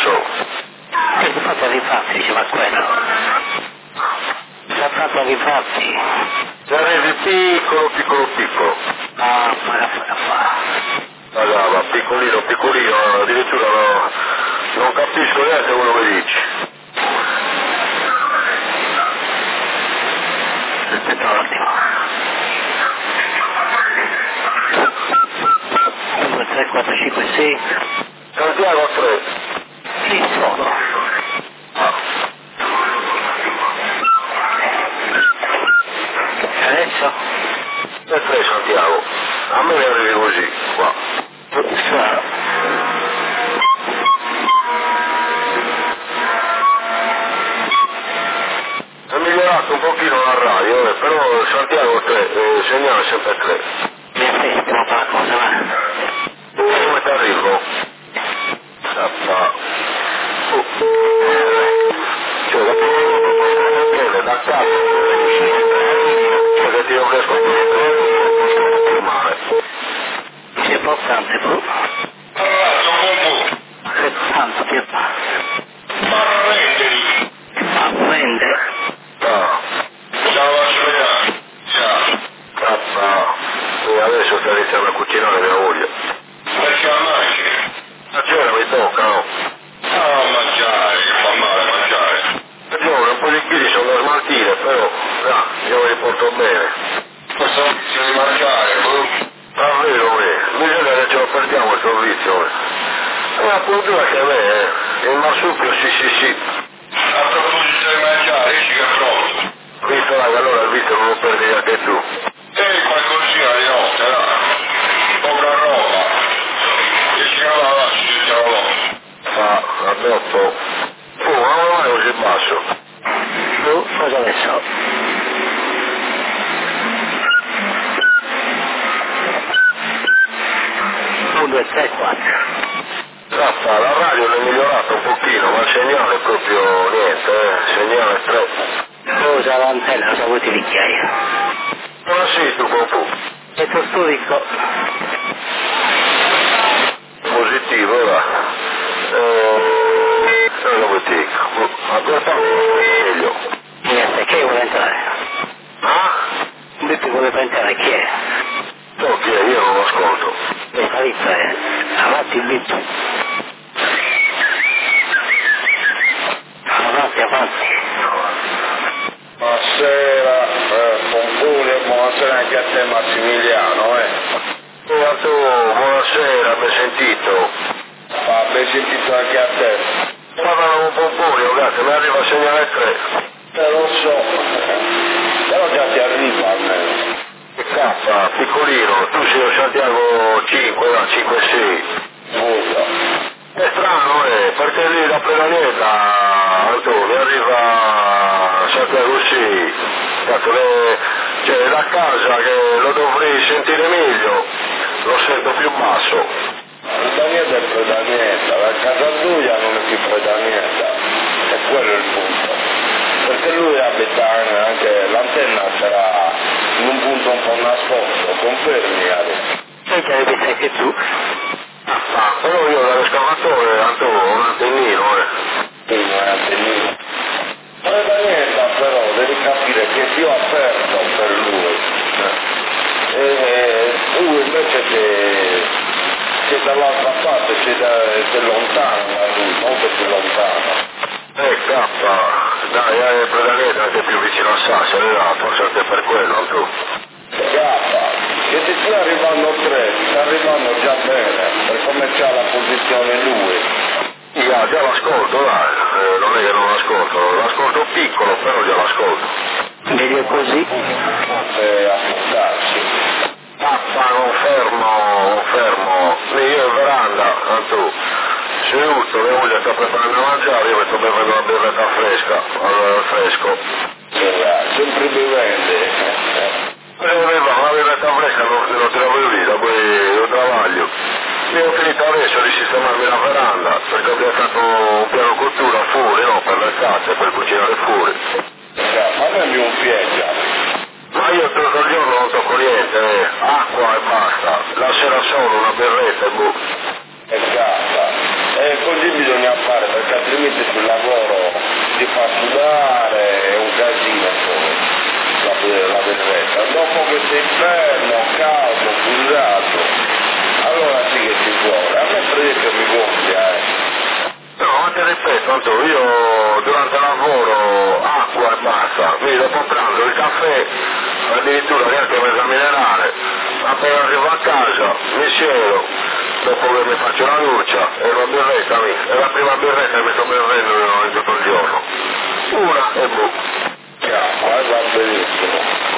basso. Che fate rifatti, diceva quello. Fate rifatti. Se arrivi piccolo. Ah, fa. Allora, piccolino, addirittura non capisco neanche quello che dici. Aspetta un attimo. 1, 2, 3, 4, 5, 6. Santiago 3. Chi sono? Adesso? E 3 Santiago. A me ne arrivi così, qua. È migliorato un pochino la radio, però Santiago 3, segnale sempre 3. Mi aspettiamo qualcosa, va? Come ti arrivo? Cioè, da capo, perché ti non riesco a male. C'è importante, bro. Che tanto che fa? Apprende. E adesso sta iniziando a cucinare mia moglie. Perché la mangi? A cena mi tocca, no? Ah, mangiare, che fa male mangiare. Giovane, un po' di chili sono da smaltire, però, io li porto bene. Questo vizio di mangiare, Davvero, bisogna che ce lo perdiamo il servizio. È una cultura che a me, il marsupio, sì. a proposito di mangiare, dici che è pronto. Visto là, allora il vizio non lo perdi neanche tu. E qualcosina di notte, poca roba. Dici che la lasci tutta la notte. Addosso. Ma non è così basso. Tu cosa ne so? Un, 2, 3, 4. La radio l'è migliorata un pochino, ma il segnale è proprio niente, segnale 3. Usa l'antenna, cosa vuoi ti picchiare? Ma sì, tu Popù. E tu storico? Positivo, va. Non lo dico. Ma per fare meglio. Niente, che vuole entrare? Ah? Detto che vuole entrare, chi è? No, chi è? Io non lo ascolto. E Falizza è avanti il bip. Avanti. Buonasera, Pompone, buonasera anche a te Massimiliano, Ma tu, buonasera, mi hai sentito? Ben sentito anche a te. Parlavo un po' buio, grazie, mi arriva a segnale 3. Lo so, però già ti arriva almeno. Che cazzo, piccolino, tu sei a Santiago 5, no, 5-6. Scusa. È strano, perché lì da Pedanieta, Antonio, mi arriva a Santiago 6. Cazzo, cioè da casa che lo dovrei sentire meglio, lo sento più basso. Pedanieta è Pedanieta, la casa tua non è più Pedanieta, e quello è il punto. Perché lui abita anche, l'antenna sarà in un punto un po' nascosto, confermi Ale? E che avete anche tu? Però io dall'escavatore, Antonio, un antennino, Sì, non è antennino. Pedanieta però devi capire che Dio ha aperto per lui. E tu invece sei dall'altra parte, sei lontano da lui, molto più lontano. Dai, Pedanieta anche più vicino a Sassari, forse anche per quello, Antonio. Gaffa, che ti stia arrivando 3, ti sta arrivando già bene, per come c'ha la posizione lui. Già l'ascolto, dai, non è che non l'ascolto piccolo, però già l'ascolto. Meglio così. Affrontarsi. Non fermo, io in veranda, Antonio. Seduto, mia moglie sta preparando a mangiare, io mi sto bevendo una birretta fresca, al fresco. Sempre bevende. Una birretta fresca non te la voglio dire, poi lo travaglio. Io ho finito adesso di sistemarmi la veranda, perché ho piazzato un piano cottura fuori, no, per le cazze, per cucinare fuori. Fammi un piega. Ma io tutto il giorno non tocco niente, acqua e basta. La sera solo una birretta e boh. Gaffa. Così bisogna fare, perché altrimenti sul lavoro ti fa sudare, è un casino poi, la benedetta. Dopo che sei fermo, caldo, busato, allora sì che ci vuole. A me per esempio mi gonfia, No, ma ti ripeto, tanto io durante il lavoro acqua e basta, quindi dopo pranzo il caffè, addirittura neanche mezza minerale, appena arrivo a casa mi siedo, dopo che mi faccio la doccia e una birretta, è la prima birretta che mi sto bevendo in tutto il giorno. Una e boh. va benissimo.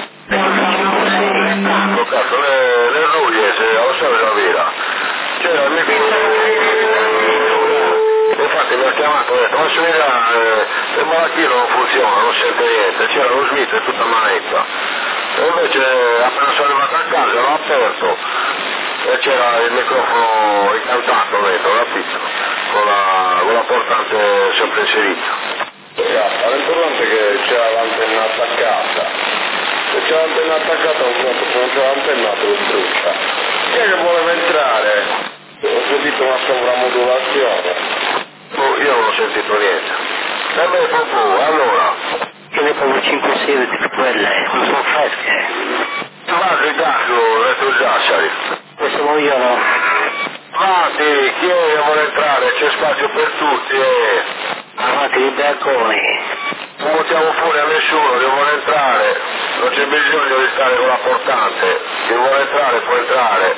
Cazzo, le ruglie, se lo so la vera. C'era il mio infatti mi ha chiamato e ha detto, ma il malatino non funziona, non sente niente, c'era lo Smith e tutta manetta. E invece appena sono arrivato a casa l'ho aperto e c'era il microfono incantato dentro, capito? Con la portante sempre inserita. L'importante è che c'era l'antenna attaccata. Se c'è l'antenna attaccata un conto, se non c'è l'antenna te lo brucia. Chi è che voleva entrare? Ho sentito una sovramodulazione. Oh, io non ho sentito niente. E beh, proprio, allora. Che ne proprio 5-6 di quelle, non sono fresche. Va che cazzo, ho detto già, sai. Questo vogliono. Avanti, chi è che vuole entrare? C'è spazio per tutti, Avanti i balconi. Non buttiamo fuori a nessuno che vuole entrare. Non c'è bisogno di stare con la portante. Chi vuole entrare può entrare.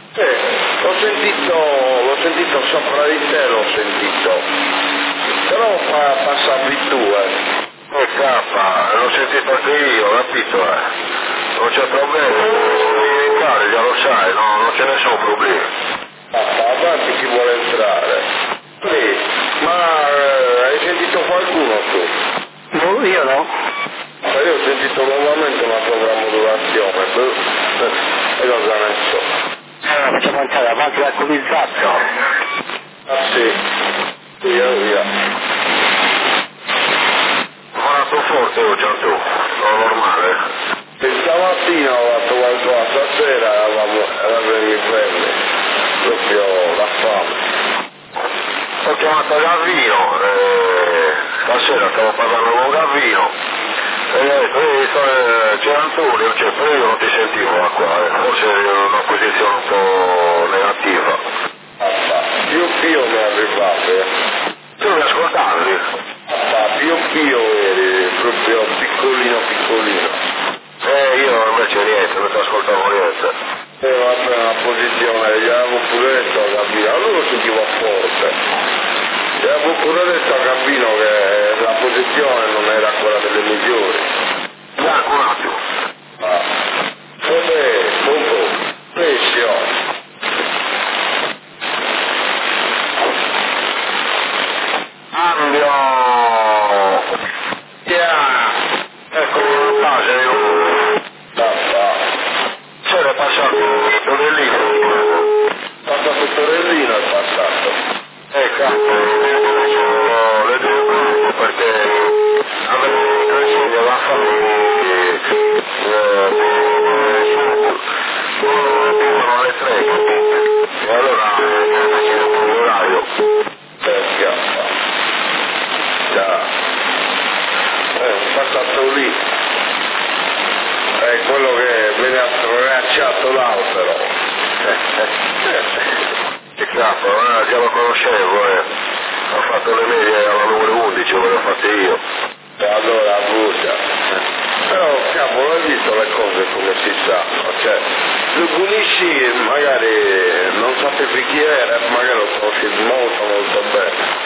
L'ho sentito sopra di te, l'ho sentito. Però passavi tu, L'ho sentito anche io, capito, Non c'è problema. Devi entrare, già lo sai, no? Non c'è nessun problema. Avanti chi vuole entrare. Sì, ma hai sentito qualcuno tu? No, io no. Io ho sentito nuovamente una sovramodulazione. E cosa ne so? Facciamo entrare avanti l'alcolizzato. Ah sì, via. Ma sto forte oggi, tu, non normale. Stamattina ho fatto qualcosa, stasera eravamo i fermi, proprio la fame. Ho chiamato Gavino, stasera stavo parlando con Gavino e gli ho detto, c'è Antonio, però io non ti sentivo qua, forse è una posizione un po' negativa. Pio mi arrivate. Tu mi ascoltavi? Pio eri proprio piccolino. Io invece niente, non ti ascoltavo niente. Vabbè, una posizione, gli avevo pure detto a Gabino, allora lo sentivo forte. Gli avevo pure detto a Gabino che la posizione non era quella delle migliori. Bianco un attimo. Vabbè, poco, pressio. Cambio! Ecco una base, c'era passato Torellino. Passato Torellino è passato. Cazzo, le due gruppo perché avevo cresciuto la famiglia sono alle 3 e allora facevo l'orario. Già. Passato lì. È quello che viene attracciato l'albero. Che capo, già lo conoscevo, ho fatto le medie alla numero 11, ve le ho fatte io. E allora brucia. Però cavolo, hai visto le cose come si sanno, cioè lo pulisci magari non sapevi chi era, magari lo conosci molto bene.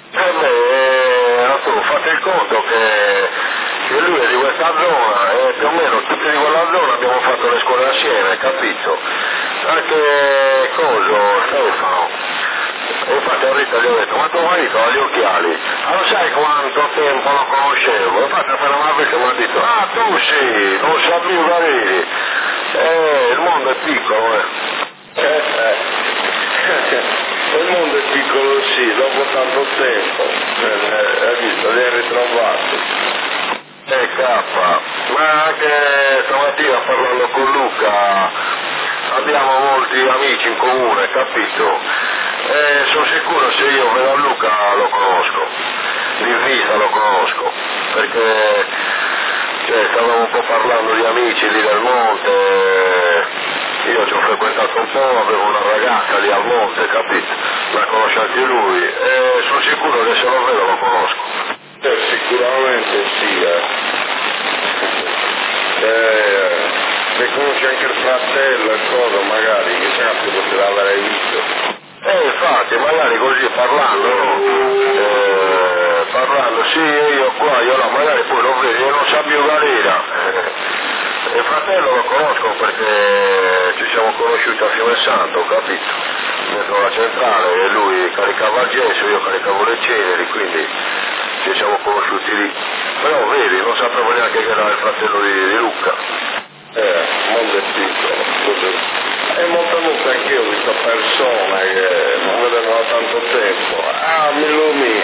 Tu fate il conto che lui è di questa zona e più o meno tutti di quella zona abbiamo fatto le scuole assieme, capito? Anche Stefano. E infatti a Rita gli ho detto, ma tuo marito ha gli occhiali? Ma lo sai quanto tempo lo conoscevo? Infatti appena mi ha visto mi ha detto, tu sì, non sapevo da lì. Il mondo è piccolo, Il mondo è piccolo sì, dopo tanto tempo, hai visto, li hai ritrovati. Ma anche stamattina parlando con Luca abbiamo molti amici in comune, capito? Sono sicuro, se io vedo a Luca lo conosco, di vista lo conosco, perché stavamo un po' parlando di amici lì del monte, io ci ho frequentato un po', avevo una ragazza lì al monte, capito? La conosce anche lui, e sono sicuro che se lo vedo lo conosco. Sicuramente sì, se conosci anche il fratello e cosa, magari, chissà che poteva aver visto. Infatti, magari così parlando, sì, io qua, io là, magari poi lo vedi, io non so più Galera. Il fratello lo conosco perché ci siamo conosciuti a Fiume Santo, capito? Dentro la centrale, e lui caricava il gesso, io caricavo le ceneri, quindi ci siamo conosciuti lì. Però vedi, non sapevo neanche che era il fratello di Luca. Mondo è piccolo. E molte volte anch'io ho visto persone che non vedevano da tanto tempo. Ah, mi illumini,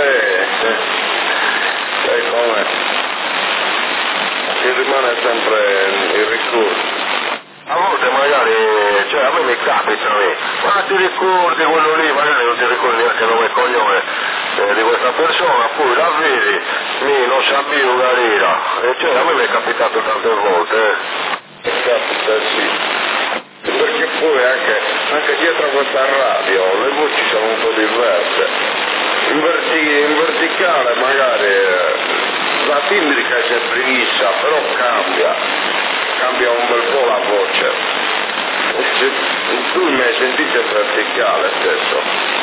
e come? Che rimane sempre il ricordo. A volte magari, a me mi capita, ma ti ricordi quello lì, magari non ti ricordi neanche il nome e cognome di questa persona, poi la vedi, non sa più Galera. A me mi è capitato tante volte. Capita, sì. Perché poi anche dietro a questa radio le voci sono un po' diverse. In verticale magari la timbrica è sempre fissa, però cambia un bel po' la voce. Tu mi hai sentito in verticale stesso.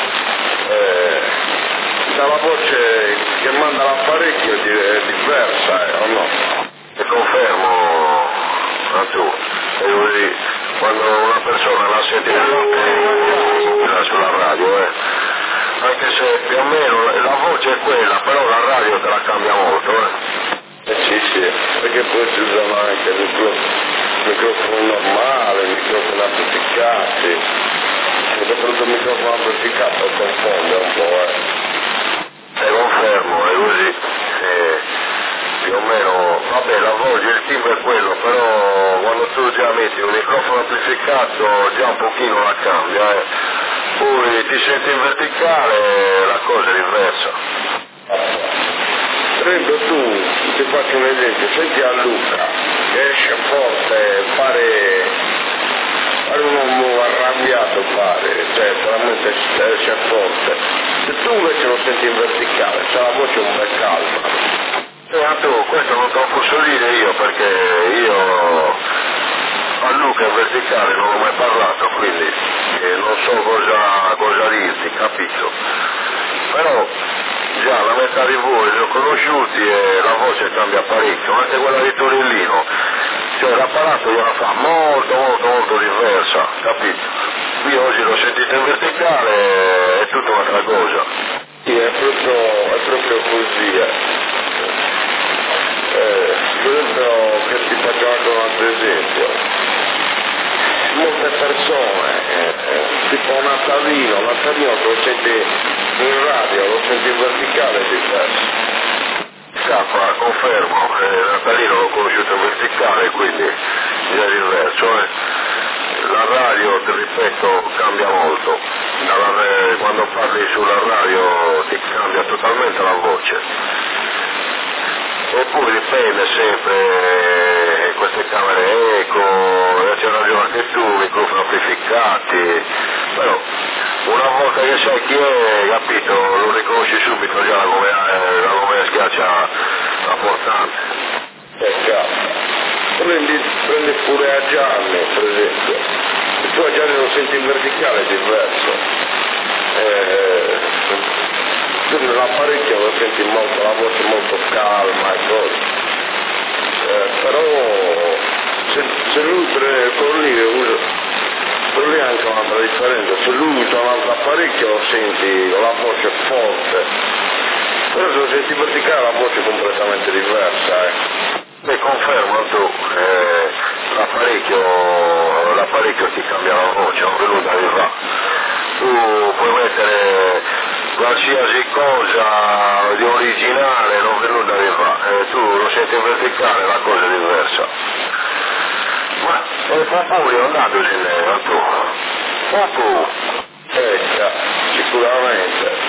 Dalla voce che manda l'apparecchio è diversa, o no? Ti confermo, tu, è così. Quando una persona la sente sulla radio, anche se più o meno la voce è quella, però la radio te la cambia molto. Sì, perché poi si usano anche microfoni normali, microfoni amplificati, soprattutto il microfono amplificato confonde un po'. Te confermo, è così. Più o meno, vabbè, la voce, il timbro è quello, però quando tu già metti un microfono amplificato già un pochino la cambia, poi ti senti in verticale, la cosa è diversa. Prendo tu, ti faccio un esempio, senti a Luca, che esce forte, pare un uomo arrabbiato, veramente esce forte. Se tu invece lo senti in verticale, c'è la voce un bel calma. Questo non te lo posso dire io, perché io a Luca in verticale non ho mai parlato, quindi non so cosa dirti, capito? Però già la metà di voi li ho conosciuti e la voce cambia parecchio, anche quella di Torellino, l'apparato gliela fa molto diversa, capito? Io oggi l'ho sentito in verticale, è tutta un'altra cosa. Sì, è proprio così. Per esempio, che ti faccio anche un altro esempio, molte persone, tipo Natalino che lo senti in radio, lo senti in verticale, è diverso. Confermo, Natalino l'ho conosciuto in verticale, quindi è diverso. La radio, ti ripeto, cambia molto. Quando parli sulla radio ti cambia totalmente la voce. Oppure dipende sempre, queste camere eco, c'è ragione anche tu, microfoni amplificati, però una volta che sai chi è, capito, lo riconosci subito già come schiaccia la portante. Prendi pure a Gianni, per esempio, se tu a Gianni lo senti in verticale è diverso. Tu nell'apparecchio lo senti molto, la voce molto calma e cose, però se lui con lì è anche un'altra differenza, se lui usa un altro apparecchio lo senti, la voce è forte, però se lo senti verticale la voce è completamente diversa. Mi confermo tu, l'apparecchio ti cambia la voce, non venuta di fa. Tu puoi mettere qualsiasi cosa di originale, non venuta di fa, tu lo senti in verticale, la cosa è diversa. Ma Popù è andato in tu? Popù, Sicuramente.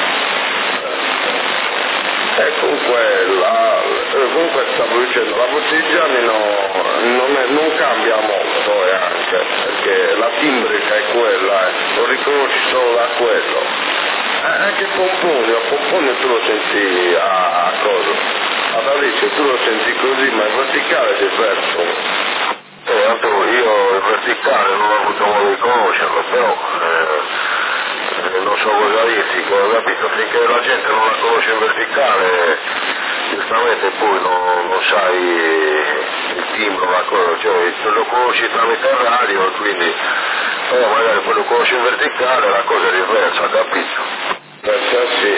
E comunque stavo dicendo, la Bottigiani non cambia molto anche, perché la timbrica è quella, lo riconosci solo da quello. Anche Pomponio tu lo senti a cosa? Ad Alice tu lo senti così, ma il verticale è diverso. Anche io il verticale non ho avuto modo di conoscerlo, però non so cosa dirti, ho capito, finché la gente non la conosce in verticale, giustamente poi non sai il timbro, la cosa, cioè lo conosci tramite radio e quindi però magari poi lo conosci in verticale la cosa è diversa, capito? Perciò sì,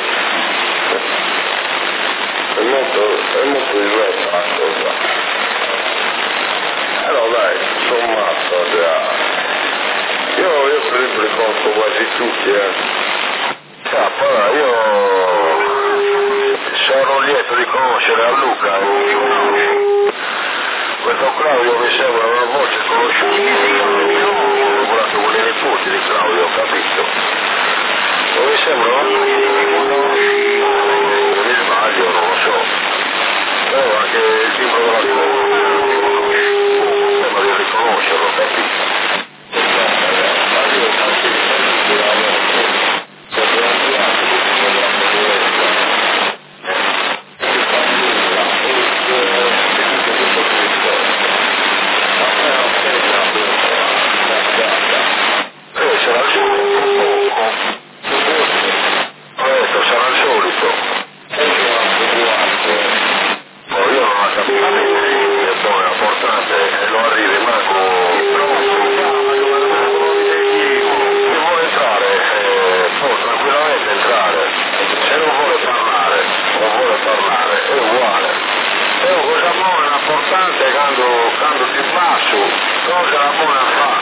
è molto diversa la cosa. Allora dai, sommato, io per esempio li conosco quasi tutti, Allora, io sono lieto di conoscere a Luca, questo Claudio mi sembra una voce conosciuta, ho lavorato con i nipoti di Claudio, capito? Non mi sembra, non mi sbaglio, non lo so, però anche il timbro della sembra di riconoscerlo, capito? Sarà il solito. Io non ho capito, è importante e lo arrivi manco. Se vuole entrare, può tranquillamente entrare, se non vuole parlare, è uguale. Però cosa buona, importante quando ti passo, cosa la buona fa.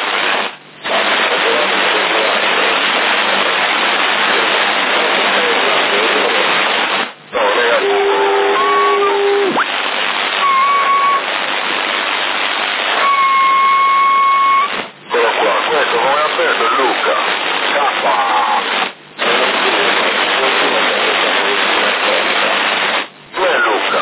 No, negativo. Eccolo qua, questo come ha aperto è Luca. Scappa. Dove è Luca?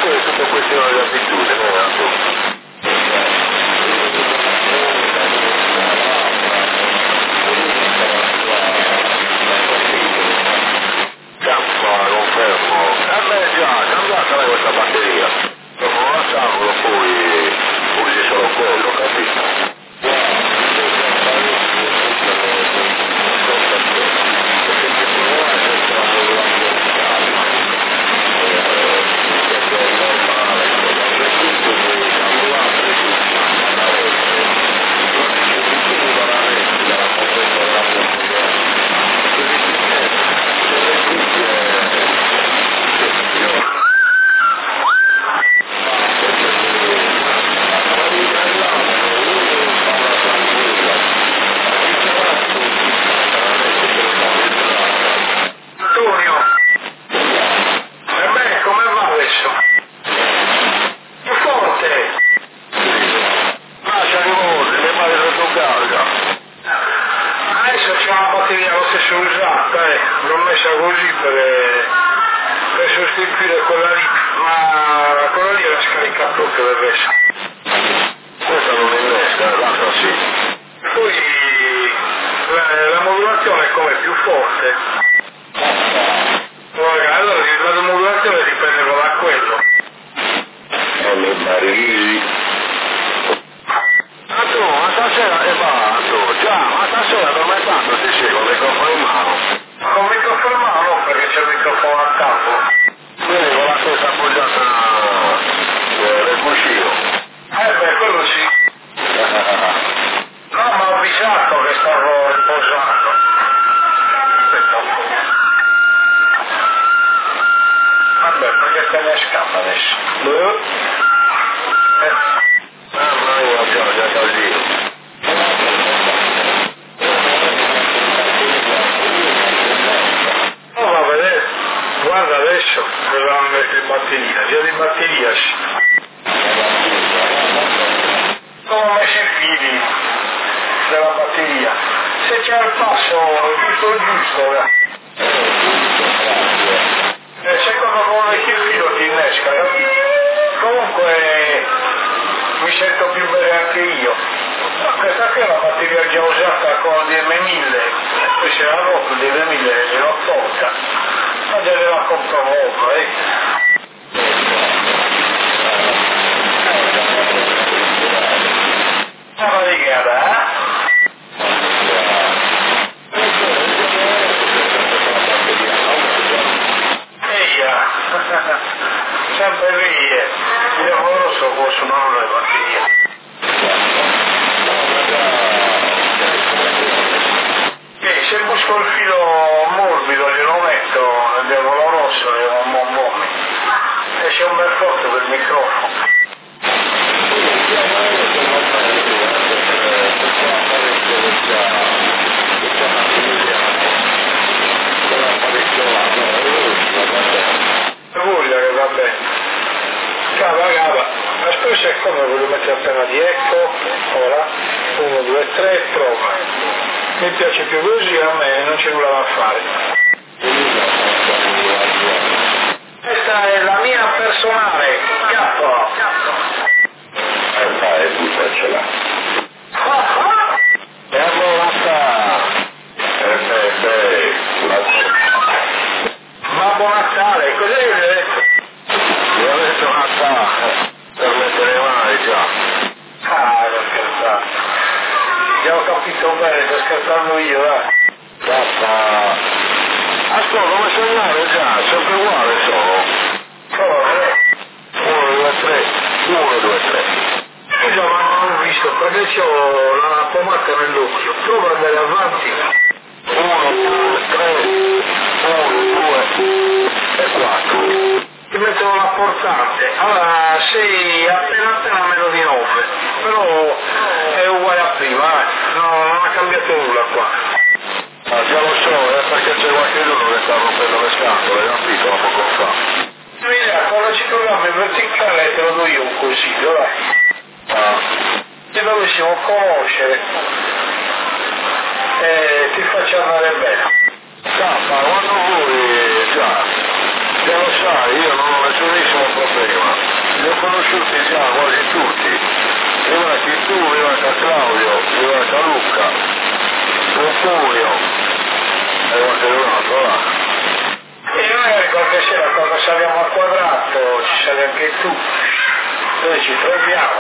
poi è tutta questione di abitudine, confermo. Già, cambiatela questa batteria. Dopo non lasciamolo, poi usi solo quello, capito? Per sostituire quella lì, ma quella lì era scaricata proprio del resto. Questa non innesca, l'altra sì. Poi la modulazione è come più forte. Allora la modulazione dipende da quello. Le barili. Ma stasera è fatto, già, ma stasera non è tanto ti seguo, il microfono in mano. Con il microfono in mano perché c'è il microfono a capo. Quindi con la testa appoggiata nel cuscino. Beh, quello sì. No, ma ho avvisato che stavo riposando. Aspetta un po'. Vabbè, perché te ne scappa adesso? Ma io abbiamo già casino. Oh, va a vedere. Guarda adesso cosa hanno messo in batteria, già di batteria sì. Sono messi i fili della batteria. Se c'è il passo giusto, secondo me il filo ti innesca, capito? Comunque mi sento più bene anche io. Ma questa qui è una batteria già usata con DM1000, poi se la rotto DM1000 gliel'ho tolta. Ma già la compro nuova, Ma di gara, sempre lì, io non lo so, posso non le batterie. Se busco il filo morbido glielo metto nel diavolo rosso e un bombone. E c'è un bel forte per il microfono. Voglia che va bene. Cava. Aspetta è come voglio mettere appena di ecco. Ora. 1, 2, 3, prova. Mi piace più così, a me non c'è nulla da fare. Questa è la mia personale, cappo. Dai, buttacela. E allora sta. Babbo Natale, cos'è che vi ho detto? Vi ho detto Natale, per mettere mai già. Non scherzare. Già ho capito bene, sto scherzando io, Ascolta, come segnale già, sempre uguale sono. 1, 2, 3, 1, 2, 3. Scusa, ma non ho visto, perché ho la pomata nell'occhio. Prova ad andare avanti. 1, 2, 3, 1, 2 e 4. Ti mettono la portante. Allora, sei appena meno di 9. Però è uguale a prima, non ha cambiato nulla qua. Già lo so, perché c'è qualcuno che sta rompendo le scatole, capito, ma poco fa. Mira, quando ci troviamo in verticale te lo do io un consiglio, dai. Se dovessimo conoscere, ti faccio andare bene. Quando vuoi, già lo sai, io non ho nessunissimo problema. li ho conosciuti già quasi tutti. Prima che tu, prima che Claudio, prima che Luca, Pompunio, e qualche altro là. E noi qualche sera quando saliamo al quadrato ci sali anche tu, noi ci troviamo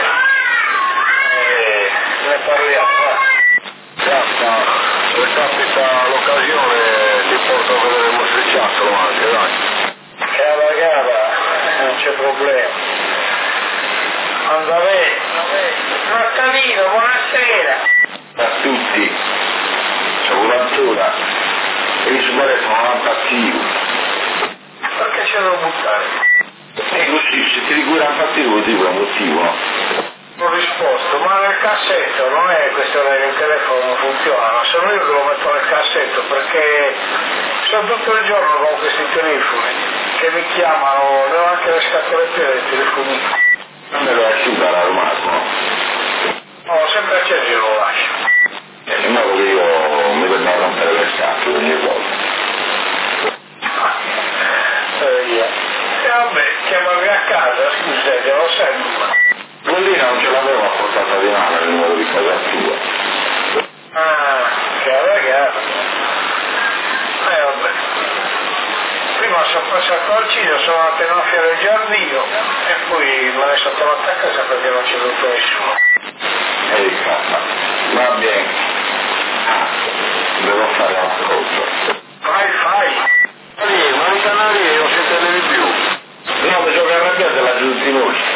e ne parliamo. Se capita l'occasione ti porto a vedere il mostriciattolo anche, dai. Cava, non c'è problema. Anda bene. Nattalino, buonasera. A tutti, sono l'ancora e il suo telefono non è attivo. Perché ce lo buttare? E così, se ti rigura attivo, dico un motivo. Ho risposto, ma nel cassetto non è questione che il telefono non funziona, sono io che lo metto nel cassetto perché sono tutto il giorno con questi telefoni che mi chiamano, devo anche le scatolette dei telefoni. Non me lo asciuga l'armadio. No, sempre acceso io lo lascio. Se no io mi vengo a rompere le scatole ogni volta. E vabbè, chiamami a casa, scusa, lo sai il numero. Quellina non ce l'avevo a portata di mano il numero di casa tua. Ah, che ragazzi. Vabbè. Prima sono passato al cielo, sono andato in una fiera del giardino e poi me ne sono tornato a casa perché non c'è venuto nessuno. Va bene. Devo fare una cosa. Fai. Ma i canali non si intende di più. No, mi sono arrabbiato la giustinosa.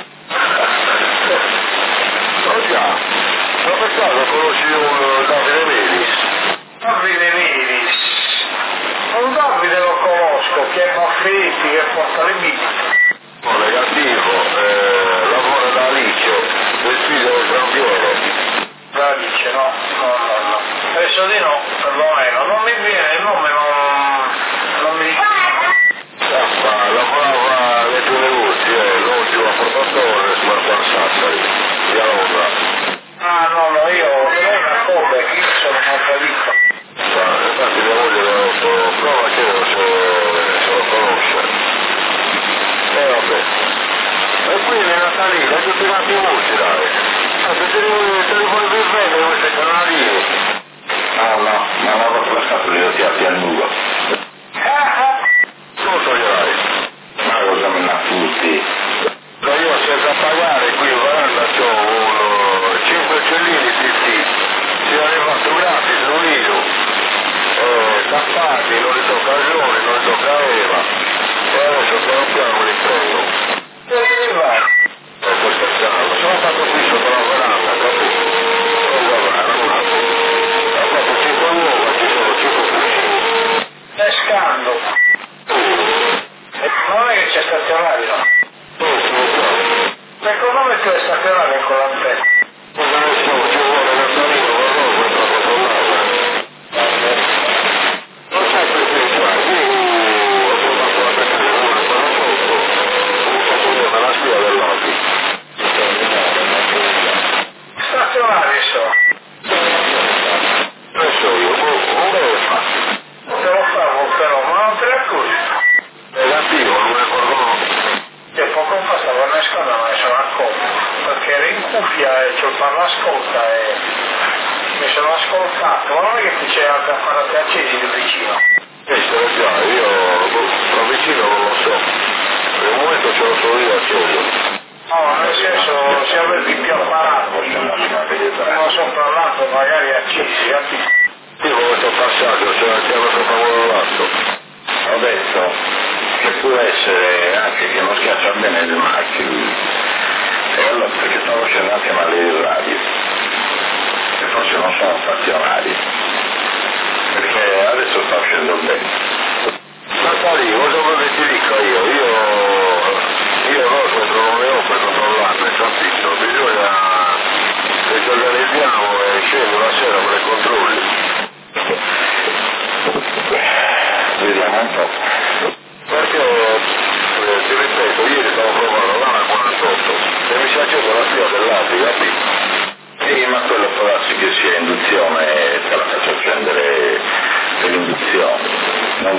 Oh già, ma per caso conosci un Davide Melis? Davide Melis. Un Davide lo conosco, che è Maffetti, che porta le bibite. No, negativo, lavora da Alice, del figlio del Granviere. Da Alice, no. Adesso di no, perlomeno. Non mi viene il nome, non mi dice. Lavorava nei due negozi, l'ultimo portatore, Smart Sassari, di Alondra. Ah, no, io lei una cosa, che io sono un'altra vita. Infatti mia moglie mi ha detto, prova a chiedere se lo conosce. E vabbè. E quindi Natalina, tutti quanti voci, dai. Se te li vuoi più bene questi canalini. No, ma una volta la scatola io ti apri a nudo. Non toglierai. Ma cosa me ne ha tutti? Ma io senza pagare qui in veranda c'ho 5 uccellini zitti, si è arrivato gratis, un nido, tappati, non li tocca a Gione, non li tocca a Eva, e adesso piano piano me li prendo. Dove devi fare? Ecco scherzando, sono stato qui sotto la veranda, capito? Non guardare, un attimo. Ho fatto 5 uova, ci sono 5 cucine. Pescando. Non è che c'è stazionario, no? Secondo me tu è stazionario con l'antenna. Cosa ne so, ci vuole Natalino, non so per controllare. Non sai perché fai, io ho trovato la meccanica, una sono sotto, un sotto nella spia dell'Alpi. Stazionario sono. Adesso io, non deve fare. Te lo favo però, ma non te ne accorgi. Negativo, non me ne accorgo. E poco fa stavo nascondendo, ma ne sono accorto. Perché ero in cuffia e c'ho il parlascolta e mi sono ascoltato. Ma non è che qui c'è altri apparati accesi lì vicino. Questo è già, io lo vicino non lo so. Per il momento ce l'ho solo io acceso. No, nel senso, se avevi più apparato, uno sopra l'altro magari accesi, capito? Io come sto passato, cioè andiamo sopra quello l'altro. Ho detto che può essere anche che non schiaccia bene le macchine. E allora perché stavo facendo anche male il radio. E forse non sono stazionari. Perché adesso sta uscendo bene. Natalino, cosa vuoi che ti dica io? Io Rosmetro non le ho per controllarle, capito? Bisogna che ci organizziamo e scendo la sera per i controlli. Vediamo un po'. Perché, ti ripeto, ieri stavo provando là a 48 e mi si accende la spia dell'Alpi, capito? Sì, ma quello può darsi che sia induzione e te la faccio accendere per induzione. Non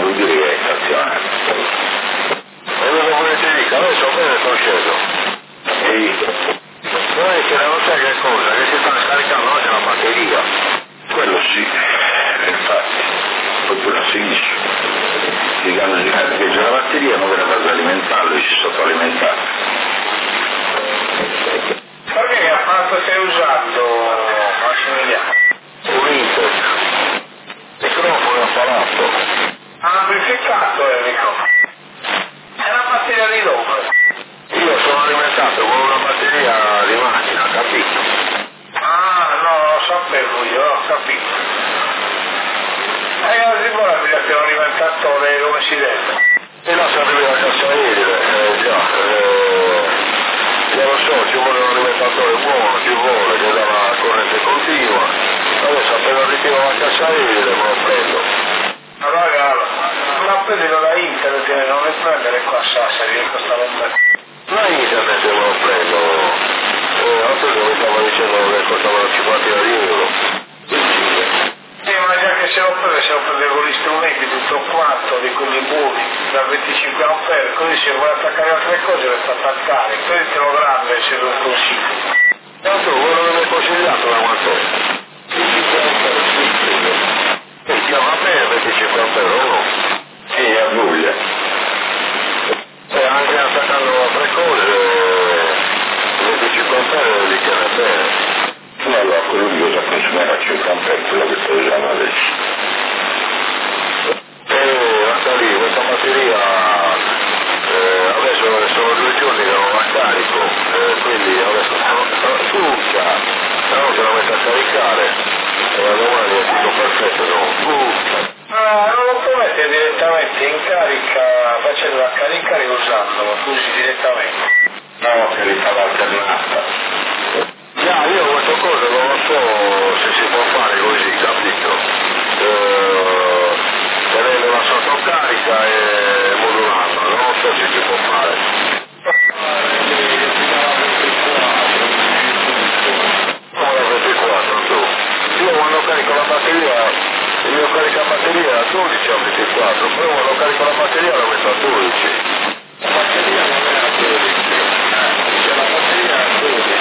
Perché c'è la batteria non verrebbe ad alimentarlo, ci sottoalimentare. Perché che apparato stai usando, Massimiliano? Un Inter. Microfono apparato. Amplificato Enrico. È una batteria di dove? Io sono alimentato con una batteria di macchina, capito? Ah, no, lo sapevo io, ho capito. E non si può che un alimentatore come si deve? E là si arriva la cassa idrica, già lo so, ci vuole un alimentatore buono, ci vuole, che dà la corrente continua. Adesso appena ritiro la cassa idrica me lo prendo. Allora, ma prendilo da internet, non le prendere qua a Sassari, che costa lontano. Da internet me lo prendo. L'altro giorno mi stava dicendo che costavano 50.000 euro. Ma già che se lo prende con gli strumenti tutto quanto, di quelli buoni, da 25 ampere, così se vuoi attaccare altre cose le fa attaccare, prenditelo grande se lo consigli. Tanto quello che mi hai consigliato da quanto è? 25 ampere, sì, va bene 25 ampere, o no? Sì, a voglia. E anche attaccando altre cose, 25 ampere li tiene bene. No, allora quello lì usa consumare 5 ampere, quello che sto usando adesso. Guarda lì, questa batteria adesso sono 2 giorni che non la carico, quindi adesso tutta, se no se la metto a caricare e domani è tutto perfetto, no? Tutta. Ah, non lo può mettere direttamente in carica, facendola caricare e usandolo, così direttamente. No, che li fa l'alternata. Già, io questa cosa non lo so se si può fare così, capito? Tenendola sotto carica e modularla, non lo so se si può fare. Come la 24 tu? Io quando carico la batteria, il mio caricabatteria è a 12 a 24, però quando carico la batteria la metto a 12. La batteria non è a 12, c'è la batteria a 12.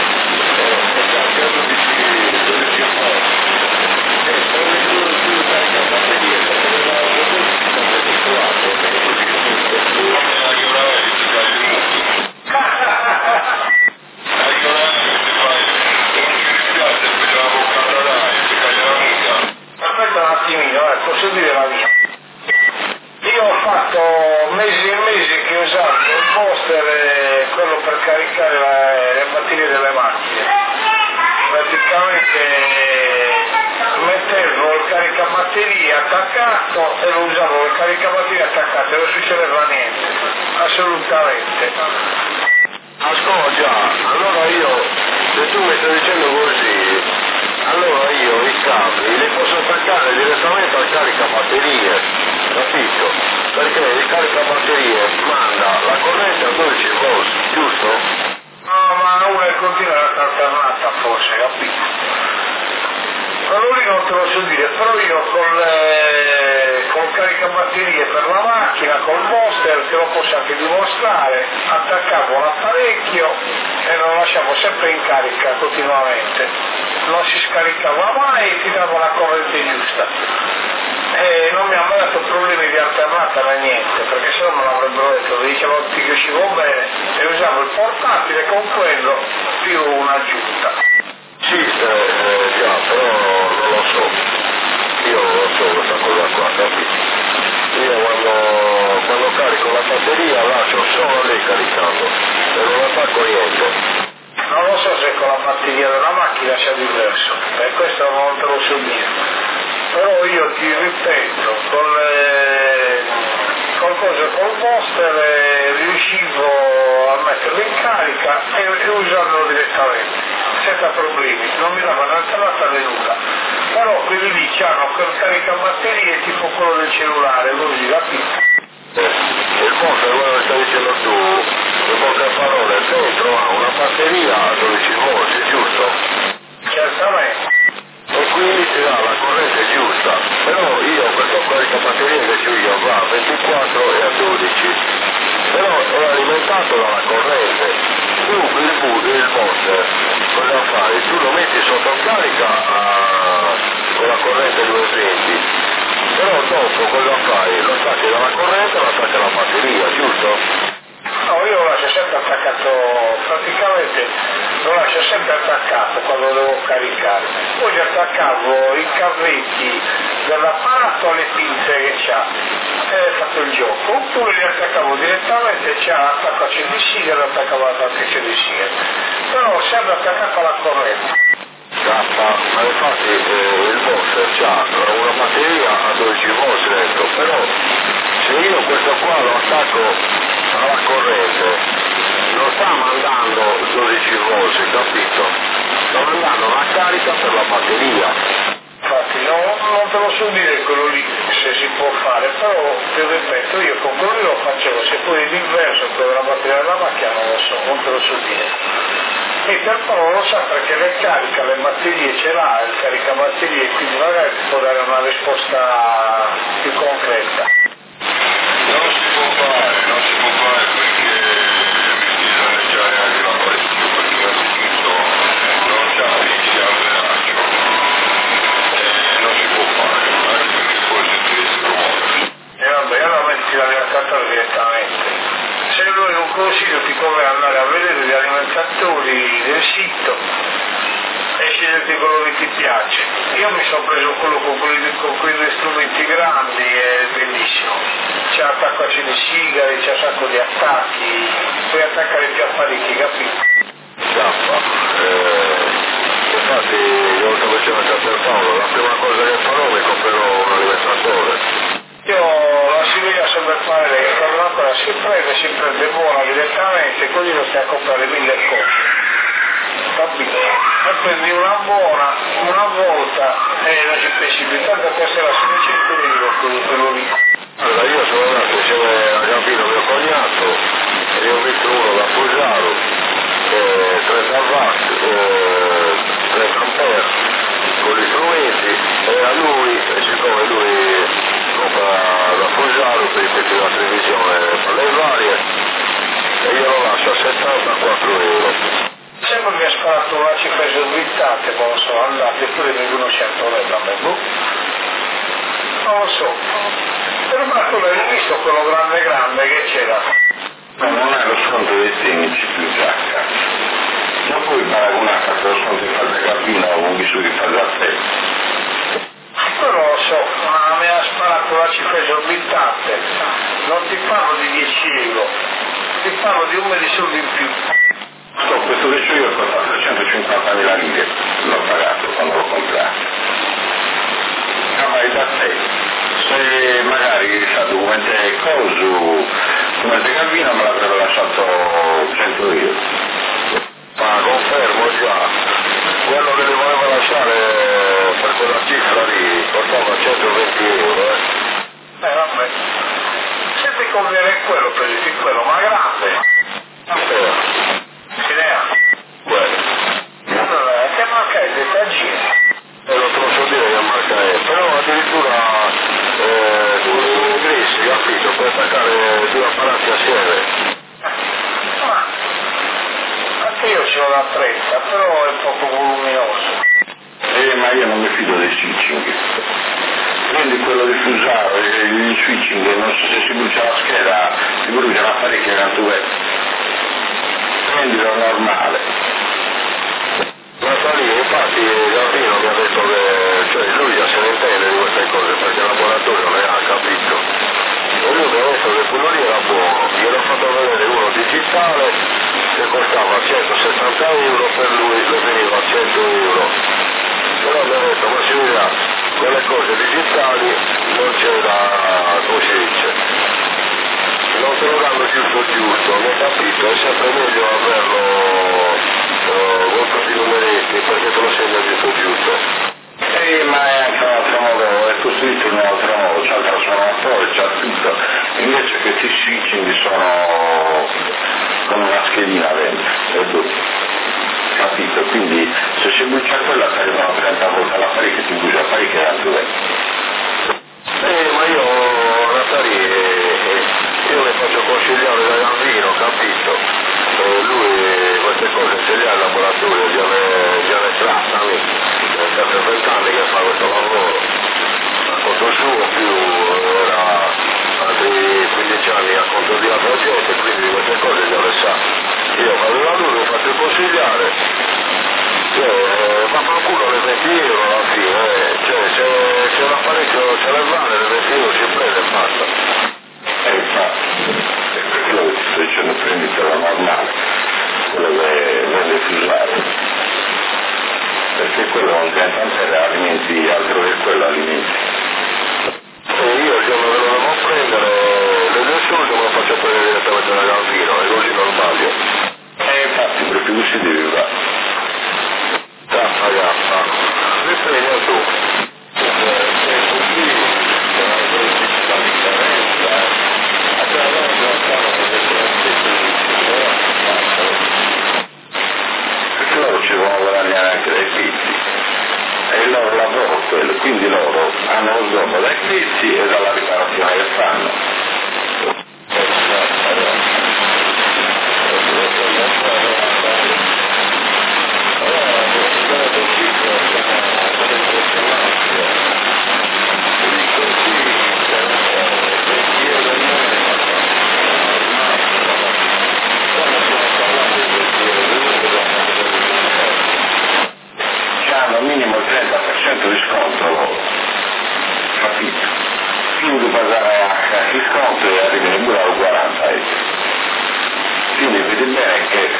Aspetta un attimino, posso dire la mia. Io ho fatto mesi e mesi che usavo il booster, quello per caricare le batterie delle macchine. Praticamente mettevo il caricabatterie attaccato e lo usavo il caricabatterie attaccato e non succedeva niente, assolutamente. Ascolta, allora io, se tu mi stai dicendo così, allora io i cavi li posso attaccare direttamente al caricabatterie, capito? Perché il caricabatterie manda la corrente a 12 volt, giusto? No, ma uno è continua alternata forse, capito? Quello lì non te lo so dire, però io col caricabatterie per la macchina, col booster, te lo posso anche dimostrare, attaccavo l'apparecchio e lo lasciavo sempre in carica continuamente, non si scaricava mai e ti dava la corrente giusta. E non mi ha mai dato problemi di alternata né niente, perché se no me l'avrebbero detto, dicevano che uscivo bene e usavo il portatile con quello più un'aggiunta. Sì, già, però non lo so. Io non lo so questa cosa qua, capito? Io quando carico la batteria lascio solo lei caricando e non attacco niente. Non lo so se con la batteria della macchina sia diverso, e questo non te lo so dire. Però io ti ripeto, col booster riuscivo a metterlo in carica e usarlo direttamente, senza problemi, non mi dava un'alternata né nulla. Però quelli lì hanno quel caricabatterie tipo quello del cellulare, così, capito? Il booster, quello che stai dicendo tu, in poche parole, dentro ha una batteria a 12 volt, giusto? Certamente. E quindi ti dà la corrente giusta, però io questo caricabatteria che io va a 24 e a 12, però è alimentato dalla corrente. Tu il booster cosa fai? Tu lo metti sotto carica con la corrente 220 però dopo cosa fai? Lo attacchi dalla corrente e lo attacchi alla batteria, giusto? No, io lo lascio sempre attaccato, praticamente lo lascio sempre attaccato quando devo caricare. Poi gli attaccavo i cavetti dell'apparato alle pinze che c'ha, è stato il gioco. Oppure li attaccavo direttamente, c'ha l'attacco a CD-SIGA e lo attaccavo all'attacco a CD-SIGA. Però sempre attaccato alla corrente. Ma infatti il box ha una batteria a 12 volt dentro, però se io questo qua lo attacco alla corrente non sta mandando 12 volt, capito? Sta mandando una carica per la batteria. Infatti non te lo so dire quello lì se si può fare, però ti ripeto, io con quello lì lo facevo, se poi l'inverso per la batteria della macchina non lo so, non te lo so dire. E per Paolo lo sa perché le carica le batterie ce l'ha, il caricabatterie, quindi magari ti può dare una risposta più concreta. Non si può fare perché mi danneggiare anche l'apparecchio, perché innanzitutto non c'ha fissi al veraccio e non si può fare, anche perché poi si deve promuovere. E vabbè, allora metti l'alimentatore direttamente. Se lui un consiglio ti conviene andare a vedere gli alimentatori del sito e sceglierti quello che ti piace. Io mi sono preso quello con quegli strumenti grandi, è bellissimo. C'è attacco a CD-SIGA, c'è un sacco di attacchi, puoi attaccare più apparecchi, capito? Infatti io sto facendo a per Paolo, la prima cosa che farò mi comprerò un alimentatore. Io la Siviglia sempre fare che quando ancora si prende buona direttamente, così non stai a comprare 1000 cose. Capito? E prendi una buona, una volta e non ci pensi più, tanto questa era 700 euro quello lì. Allora io sono andato insieme a Gambino, mio cognato, e io ho visto uno da Fusaro, 30 watt, 30 ampere, con gli strumenti, e a lui, e siccome lui compra da Fusaro per i pezzi della televisione, per le varie, e io lo lascio a 74 euro. Sempre mi ha sparato una cifra esorbitante quando sono andati, eppure vengono 100 euro a me, boh. Non lo so. Per me quello hai visto quello grande che c'era? Ma non è lo sconto dei tecnici più giacca. Non puoi paragonare a lo sconto di fare cabina o un viso di fare a te. Non lo so, ma mi ha sparato la cifra esorbitante. Non ti parlo di 10 euro, ti parlo di un di soldi in più. Questo che io ho costato 350.000 lire, l'ho pagato quando l'ho comprato. Ma vai da te, se magari sa documenti coso, come Calvino me l'avrebbe lasciato 100 euro. Ma confermo già, quello che li voleva lasciare per quella cifra lì costava 120 euro. Vabbè, se ti conviene quello, prenditi quello, ma grande. Ce n'è? Allora, che marca è dettaggino? Non te lo so dire che marca è, però addirittura con grissi, capito, puoi attaccare due apparati assieme. Ma anche io ce l'ho da 30, però è poco voluminoso. Ma io non mi fido dei switching. Prendi quello di Fusaro, il switching, non so se si brucia la scheda, si brucia l'apparecchio che tu vedi. Prendilo normale. Ma lì, infatti Gambino mi ha detto che, cioè lui già se ne intende di queste cose perché il laboratorio non ne ha capito. E lui mi ha detto che quello lì era buono, gliel'ho fatto vedere uno digitale che costava 160 euro, per lui le veniva a 100 euro. Però mi ha detto, ma si vedrà, con le cose digitali non c'è da, come si dice, non te lo danno giusto, mi hai capito? È sempre meglio averlo con tutti i numeretti perché te lo segna giusto. Ma è anche un altro modo, è costruito in un altro modo, c'è il trasformatore, c'è tutto, invece questi switching sono con una schedina dentro, capito? Quindi se si brucia quella ti arrivano 30 volte all'apparecchio, ti brucia l'apparecchio e tanto ma io Natali io mi faccio consigliare da Gambino, capito? Lui queste cose ce le ha in laboratorio, già ne tratta, è sempre 20 anni che fa questo lavoro, ha fatto suo, più era altri 15 anni ha controllato la gente, quindi queste cose già le sa. Io avevo lui, l'ho fatto consigliare, ma qualcuno le 20 euro alla fine, cioè se l'apparecchio ce le vale, le 20 euro si prende e basta. Infatti, è per quello che ti sto dicendo, prenditela normale, quello che vende fusare, perché quello non c'è tante alimenti, altro che quello alimenti. E io se me lo devo prendere, le due soldi me lo faccio prendere direttamente da Gambino, e così non sbaglio. Infatti, proprio così devi fare. Gaffa, riprende tu. Perché loro ci devono guadagnare anche dai pizzi, è il loro lavoro quello, quindi loro hanno lo sgombro dai pizzi e dalla riparazione che fanno. Hanno minimo il 30% di sconto loro, capito? Più di pagare a chi sconto e arrivano pure al 40 euro. Quindi vedi bene che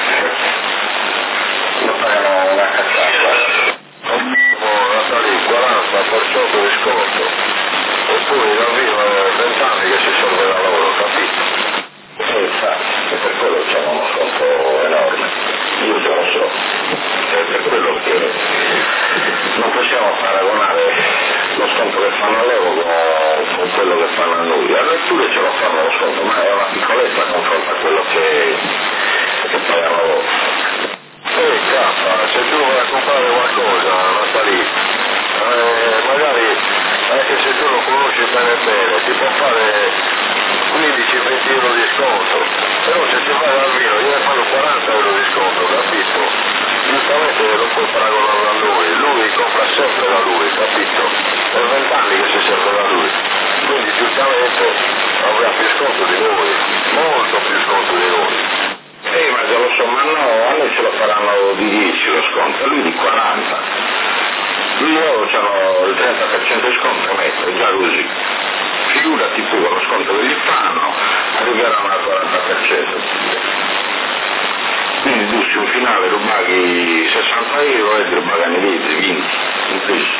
lo pagano una cazzata. Natali 40% di sconto, oppure da vivo 20 anni che si serve da loro, capito? Infatti, e per quello c'è uno sconto enorme. Io già lo so, è per quello che non possiamo paragonare lo sconto che fanno a loro con quello che fanno a noi. A noi pure ce lo fanno lo sconto, ma è una piccolezza confronto a quello che pagano loro. Cazzo, se tu vai a comprare qualcosa, Natali, magari anche se tu lo conosci bene, ti può fare 15-20 euro di sconto, però se ti vai al vino gliene fanno 40 euro di sconto, capito? Giustamente non puoi paragonare a lui compra sempre da lui, capito? Per 20 anni che si serve da lui, quindi giustamente avrà più sconto di voi, molto più sconto di voi. Ma già lo so, ma no, a noi ce lo faranno di 10 lo sconto, a lui di 40. Loro hanno il 30% di sconto netto, già così. Figurati tu con lo sconto che gli fanno, arriveranno al 40%. Quindi tu sul finale lo paghi 60 euro e te lo pagano i litri, 20, in questo.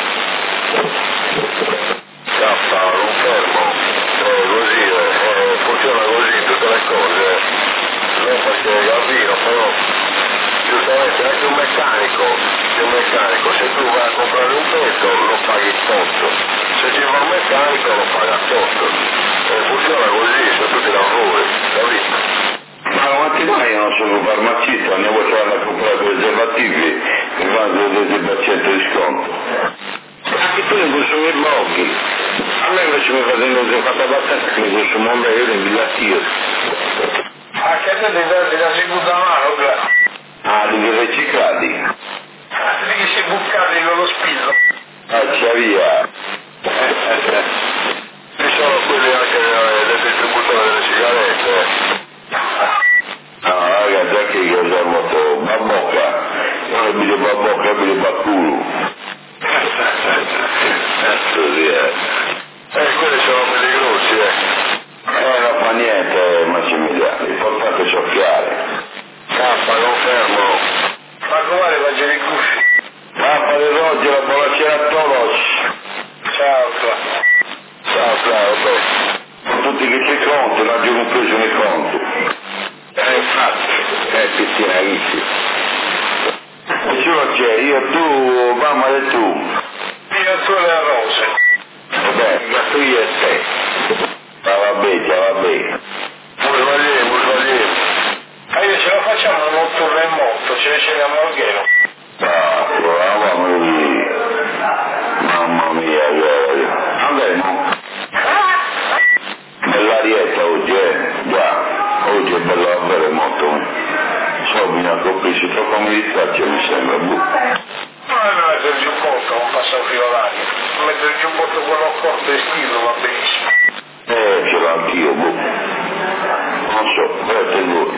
Cazzo, confermo, così, funziona così tutte le cose. Non perché Gambino, però giustamente anche un meccanico, se tu vai a comprare un pezzo lo paghi tutto, se ci va un meccanico lo paga tutto, funziona così, sono tutti lavori, capito? Ma quanti mai io non sono farmacista, andiamo a comprare preservativi, mi fanno il 10% di sconto. Anche tu ne consumi i blocchi, a me invece mi fate fatto abbastanza che mi consumo un bel in bigliettino. Che te devi da seconda mano, Di riciclati. Devi si buccati con lo spillo. Faccia via. Ci sono quelli anche del distributore delle sigarette. No, ragazzi, anche io ho molto babocca. Non è bile babocca, è bile bacculu. Così è. Quelli sono quelli grossi, Non fa niente, Massimiliano, l'importante è soffiare. Confermo. Ma come le faccio i gufi? Papa di Rogero, buonasera a todos. Ciao, Ciao, Con tutti che ci conti, non abbiamo preso nei conti. Infatti, è pittinarissimo. Nessuno c'è, io, tu, mamma e tu. Io tu le rose. Vabbè, tu io e te. Ma vabbè. Musolier. Ma io ce la facciamo un notturno in moto, ce ne scendiamo al Gheno. Provavamo lì. Mamma mia, vabbè, no? Bell'arietta oggi, già. Oggi è bello davvero molto. So, mi ha colpito troppo mi dispiace, mi sembra. Ma non è per giù poco, passa un filo d'aria. Mentre il giubbotto quello corto estivo va benissimo. Ce l'ho anch'io, boh. Non so, vedete voi.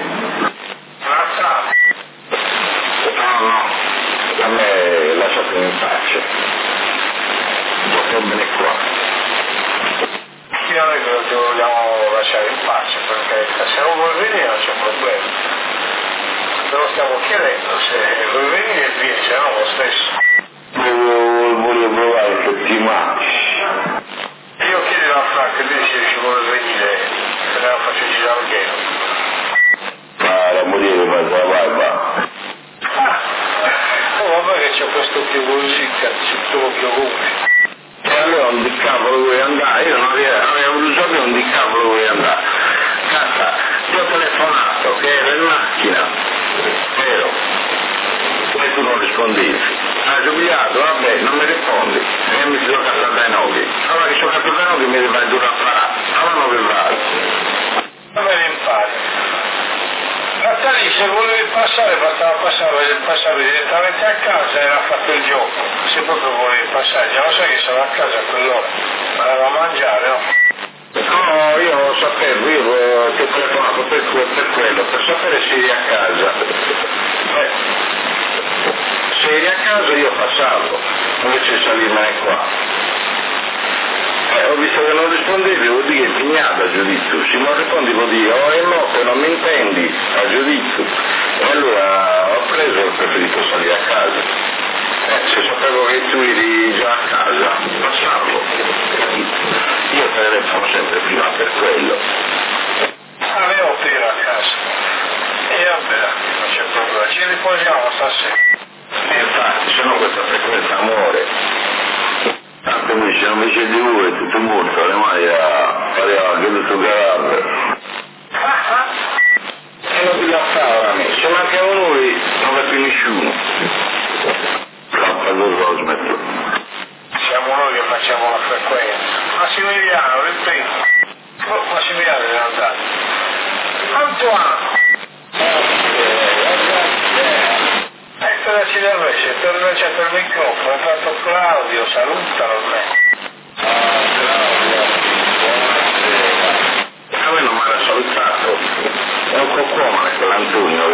No, a me lasciatemi in pace. Gioco bene qua. Io noi lo vogliamo lasciare in pace, perché se non vuoi venire non c'è problema. Te lo stiamo chiedendo, se vuoi venire vieni, se no lo stesso. Volevo provare settimana. Io chiedo a Frank e lui se ci vuole venire, se ne la faccio girare pieno. Ma la moglie fa la barba. Vabbè che c'è questo più così, c'è solo più ovunque. E allora non di cavolo vuoi andare? Io non avevo voluto sapere non di cavolo vuoi andare. Cazzo, ti ho telefonato che ero in macchina, vero? E tu non rispondevi. Hai giubilato, vabbè, non mi rispondi. E mi sono cazzato dai nodi. Allora che sono cazzato dai nodi mi devi dura a fare. Allora non vi vado. Va bene, impari. Natali, se volevi passare, bastava passare direttamente a casa e era fatto il gioco. Se proprio volevi passare, già lo sai che sono a casa a quell'ora. Ma era a mangiare, no? No, io lo sapevo, io ti ho telefonato per quello, per sapere se eri a casa. Se eri a casa io passavo, invece di salirmene qua. Ho visto che non rispondevi, vuol dire impegnata a giudizio. Se non rispondi vuol dire è notte, non mi intendi a giudizio. E allora ho preso e ho preferito salire a casa. Se sapevo che tu eri già a casa, passavo. Io telefono sempre prima per quello. Avevo appena a casa. E vabbè, non c'è problema, ci riposiamo stasera. E infatti, se no questa frequenza amore. Tanto mi dice, non mi c'è di voi, tutto morto, le mani a tutto grave. E non ti lasciava a me, se mancava noi non va più nessuno. Allora smetto. Siamo noi che facciamo la frequenza. Massimiliano, ripeto. Massimiliano è andato. Antoine! Eccoci da me, se torna c'è per il microfono, è fatto Claudio, salutalo a me. Claudio, buonasera. A me non mi era salutato, è un coccomane quell'Antonio.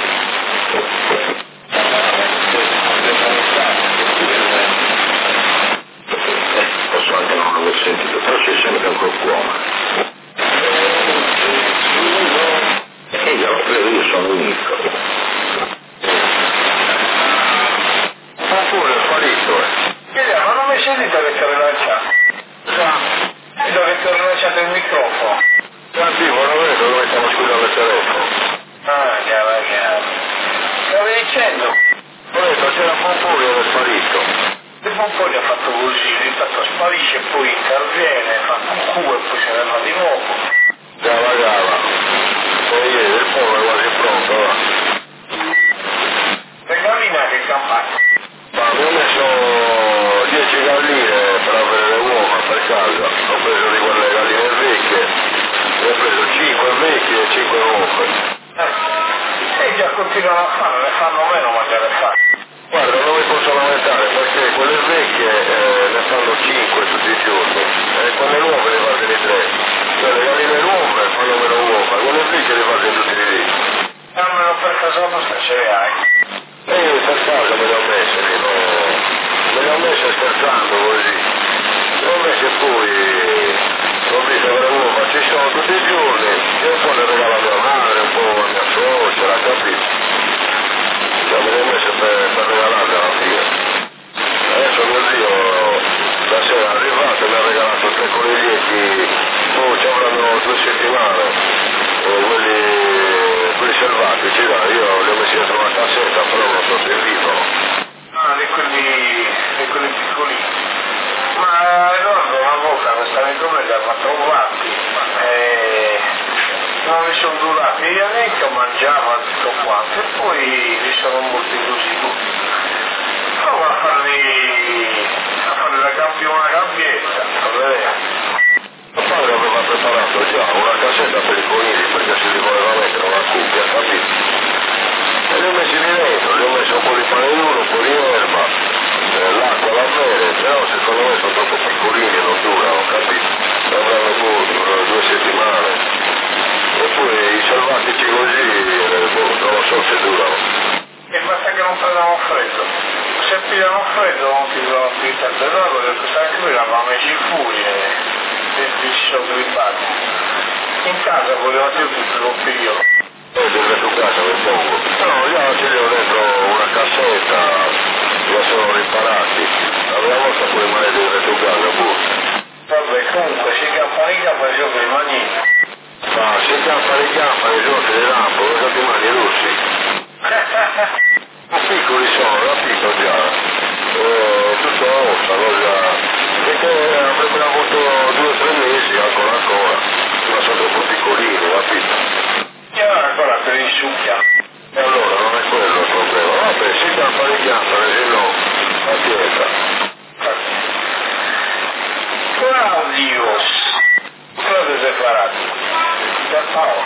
Posso anche non aver sentito, però c'è sempre un coccomane. E io credo, io sono unico. Ma non mi sentite che ti ho rilanciato? Vedo che ti ho rilanciato il microfono. Guardi, non lo vedo, lo mettiamo scusa al telefono. Chiaro. Stavi dicendo? Ho detto, c'era Pomponi ed è sparito. Il Pomponi ha fatto così, intanto sparisce, poi interviene, fa cucù e poi se ne va di nuovo. Gava. E ieri il pollo è quasi pronto, va. Le galline che campagna? Ma mi ho messo 10 galline per avere le uova per casa. Ho preso di quelle galline vecchie. E ho preso 5 vecchie e 5 nuove. E già continuano a fare, ne fanno meno ma già le fanno. Guarda, non mi posso lamentare perché quelle vecchie ne fanno 5 tutti i giorni. E quelle nuove ne fanno 3. Cioè le galline nuove fanno meno uova, quelle vecchie le fanno tutti i giorni. Almeno per casa nostra ce le hai. E io per caso me le ho messe lì, no? Me le ho messe scherzando così. Le ho messe e poi ho visto che le uova ci sono tutti i giorni e un po' le regala mia madre, un po' a mia suocera, capito? Cioè me le ho messe per regalarle alla fine. Adesso mio zio stasera è arrivato e mi ha regalato 3 coniglietti, ci avranno 2 settimane, quelli selvatici, dai, io li ho messi dentro una cassetta, però non so se vivono. Di quelli piccolini. Ma ricordo una volta questa amico me che ha fatto un vatti, non mi sono durati, io neanche mangiava tutto quanto, e poi mi sono molti così tutti. Prova a farli una gabbietta, a vedere. Mio padre aveva preparato già una cassetta per i conigli perché si li voleva mettere una cuffia, capito? E li ho messi lì dentro, li ho messo un po' di pane duro, un po' di erba, l'acqua, la bere, dici così, non lo so se durano. E basta che non prendiamo freddo. Se pigliamo freddo non ti do attività del lavoro, perché sai che noi eravamo messi in furia e ci sono gripati. In casa volevo dire tutto lo piglio. Dentro tu casa per poco. No, io ce li ho dentro una cassetta, già sono riparati. La volta pure mai dentro tu casa pure. Vabbè, comunque si campaniglia per esempio i manini. Ma se campa le gambe, le giorni le lampo, cosa ti mani russi? Ma piccoli sono, da piccolo già. Tutto ossa, cosa. Perché avrebbero avuto 2 o 3 mesi ancora. Ma sono troppo piccolini, capito? E allora ancora per il succhia. E allora non è quello il problema. Vabbè, si campa le gambe, se no, pazienza. Claudius. Claudio separato. Da Paolo.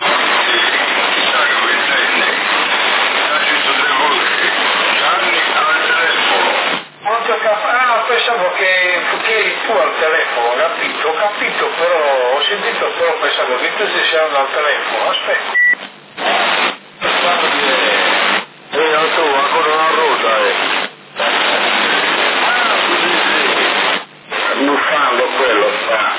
Pensavo che eri tu al telefono, ho capito, però ho sentito, però pensavo che tu stai andando al telefono, aspetta. Tu, ancora una ruota, Buffando quello sta.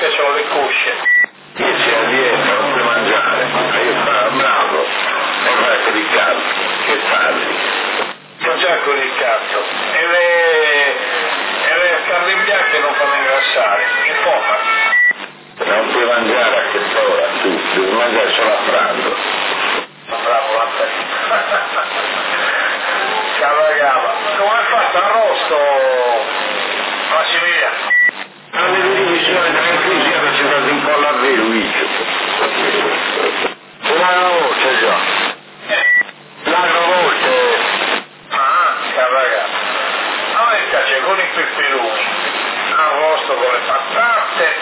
perché ho le cosce. Che sia a dieta, non puoi mangiare, io sono bravo, non fai con il cazzo, che parli? Non c'è con il cazzo, e le carni bianche non fanno ingrassare, informati. Non puoi mangiare a quest'ora, tu, devi mangiare solo a pranzo. Bravo, vabbè. Cavagava. Come hai fatto arrosto, Massimiliano? Non le divisioni della crisi hanno citato un po' l'avvero, Luigi. Una voce già. L'altra voce. Ah, cavagava. A me piace con i peperoni, arrosto con le patate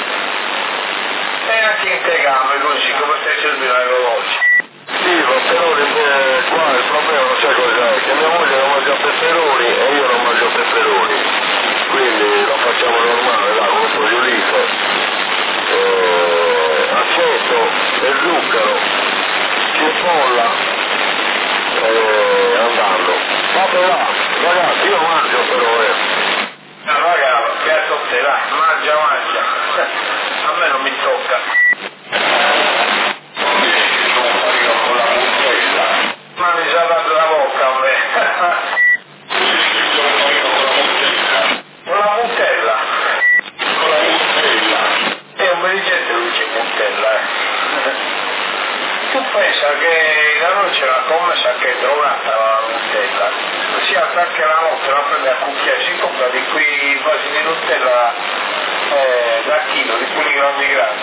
e anche in tegame così, come stai servindo oggi. Sì, peperoni, qua il problema non sai cos'è, che mia moglie non mangia peperoni e io non mangio peperoni, quindi lo facciamo normale, là, con un po' di olive, aceto e zucchero, cipolla, andando. Vabbè là, ragazzi, io mangio però, Ragazzi, piatto a te, dai, mangia. A me non mi tocca. Ma mi sa dato la bocca a me. Con la Montella. È un bel gente lui c'è Montella, Tu pensa che da noi c'è una commessa che è drogata la Nutella, si alza anche la notte, la prende a cucchiaio, si compra di quei vasi di Nutella da chilo, di quelli grandi,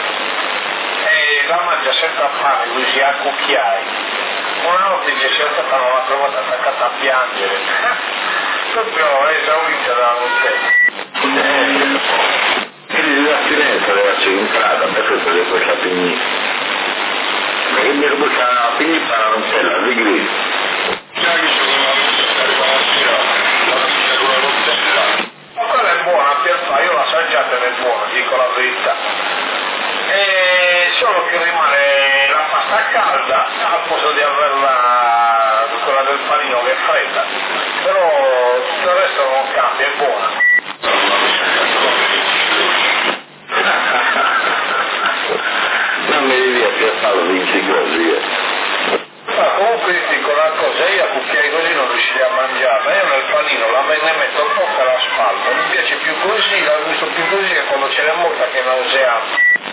e la mangia sempre a pane, così a cucchiai. Una notte dice si alza a l'ha trovata attaccata a piangere, proprio esaurita dalla Nutella. Quindi di astinenza deve essere entrata, per questo che poi c'ha finito. Perché mi bucca la pizza la Nutella, di grigio. Già visto che la Nutella arriva la sera, la pizza con la Nutella. Ma quella è buona, io l'ho assaggiata ed è buona, dico la verità. Solo che rimane la pasta calda al posto di averla quella del panino che è fredda. Però tutto il resto non cambia, è buona. Non mi devi appiattato vinci così. Ma comunque ti dico una cosa, io a cucchiai così non riuscirei a mangiarla, io nel panino ne metto un po' per la spalma, mi piace più così, la gusto più così che quando ce n'è molta che è nauseante.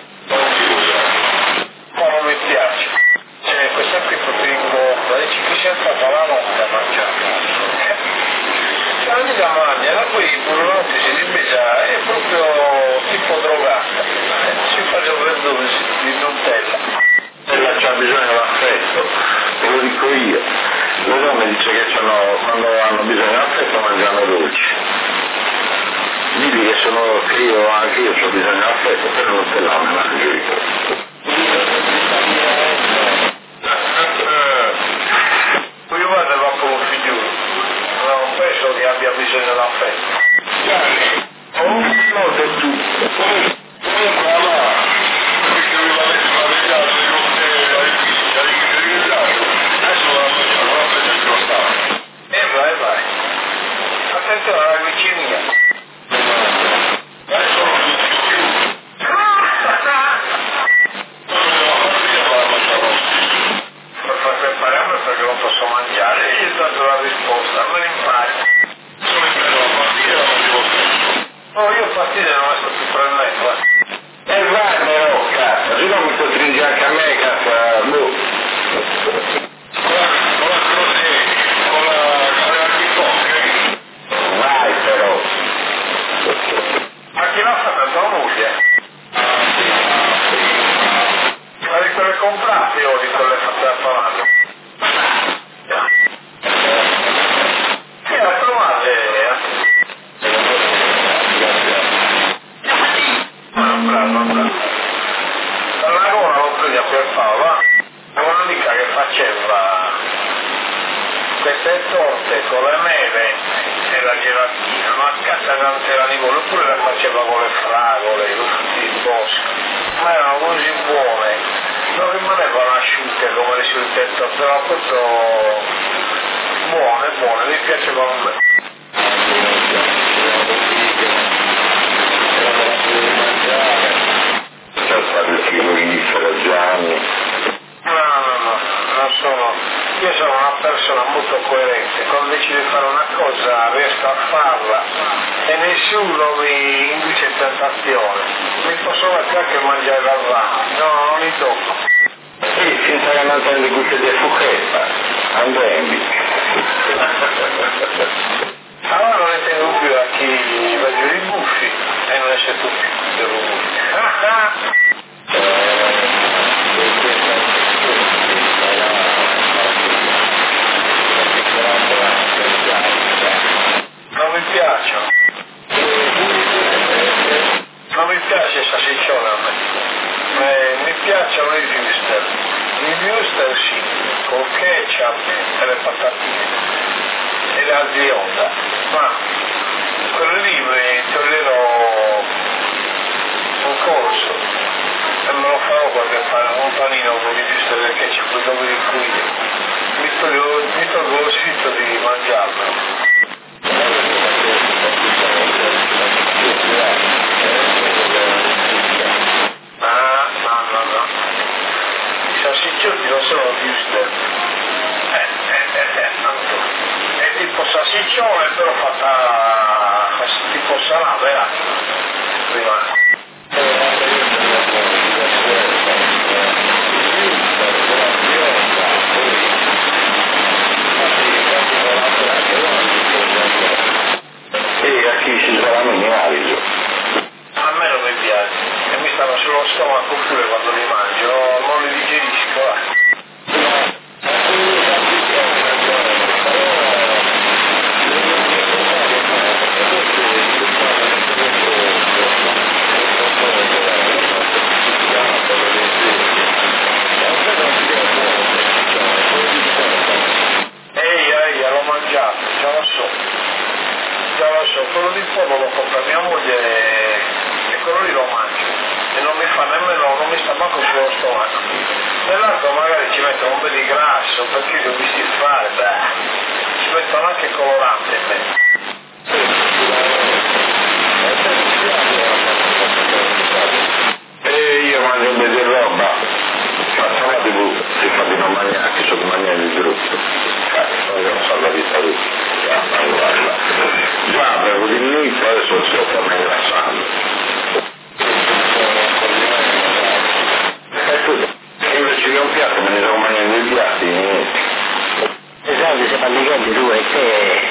Ma non mi piace. Questa qui proprio in bocca, dici chi si è alzata la notte a mangiare. La vita mangia, da qui pure la notte si invece è proprio tipo drogata, si fa overdose di Nutella. Ella c'ha bisogno dell'affetto, te lo dico io. Le donne dice che quando hanno bisogno d'affetto mangiano dolci. Digli che anche io ho bisogno d'affetto, però non te la me mangio io. Qui guarda va per un figliolo, non penso che abbia bisogno d'affetto. No, sei tu. Comunque allora, perché mi va a mettere la verità, se non te hai visto, hai ricordato, adesso la mangiare, non la prende il grostato. Vai. Attenzione alla glicemia. Adesso non ti dico più. Per far preparare perché non posso mangiare, io ho dato la risposta, me ne impari. Sono in mezzo alla partita, non devo più. Oh, io partire non sto più prendendo, Vai però, cazzo, se no mi costringi anche a me, cazzo, boh. Con la crosè, con la bicocche. Vai però. Ma chi l'ha fatta tua moglie? Ma di quelle comprate o di quelle fatte a Palazzo? Sì, la trovate, bravo. La gola l'ho presa per Paolo, va? È un'amica che faceva queste torte con le mele e la gelatina, ma a casa tante era di volo, oppure le faceva con le fragole, con tutti i boschi, ma erano così buone, non rimanevano asciutte come le sul tetto, però questo buone, mi piacevano a me. nessuno mi induce in tentazione. Mi posso mettere anche mangiare la rana, no, non li tocco. Sì, senza che non prendi gusto di fucchetta, andendi. Allora non ne tengo più a chi ci va giù i buffi e non esce più del rumore. Non mi piacciono. Non mi piace il salsiccione a me. Mi piacciono i wuster. I wuster sì, col ketchup e le patatine e la zionda. Ma quello lì mi toglierò un corso e me lo farò un panino con i wuster del ketchup dopo di cui mi tolgo lo sfizio di mangiarlo. No. I salsiccioni non sono wuster. È tipo salsiccione però fatta tipo salata, rimane. E a chi si svalano in aliso. A me non mi piace e mi stanno sullo stomaco pure quando li mangio, non li digerisco. Ehi, l'ho mangiato, già lo so, quello di fuoco lo compra mia moglie e quello lì lo mangio e non mi fa nemmeno, non mi sta manco sullo stomaco. Nell'altro magari ci mettono un po' di grasso, perché li ho visti fare, ci mettono anche colorante in mezzo. E io mangio un po' di roba, ma la TV si fa di non mangiare, che sono mangiare di brutto. Non so la vita tutta. Già avevo diminuito, adesso sto tornando ingrassando. E tu, invece che un piatto me ne devo mangiare due piatti, niente. Esatto, se parli di due, che...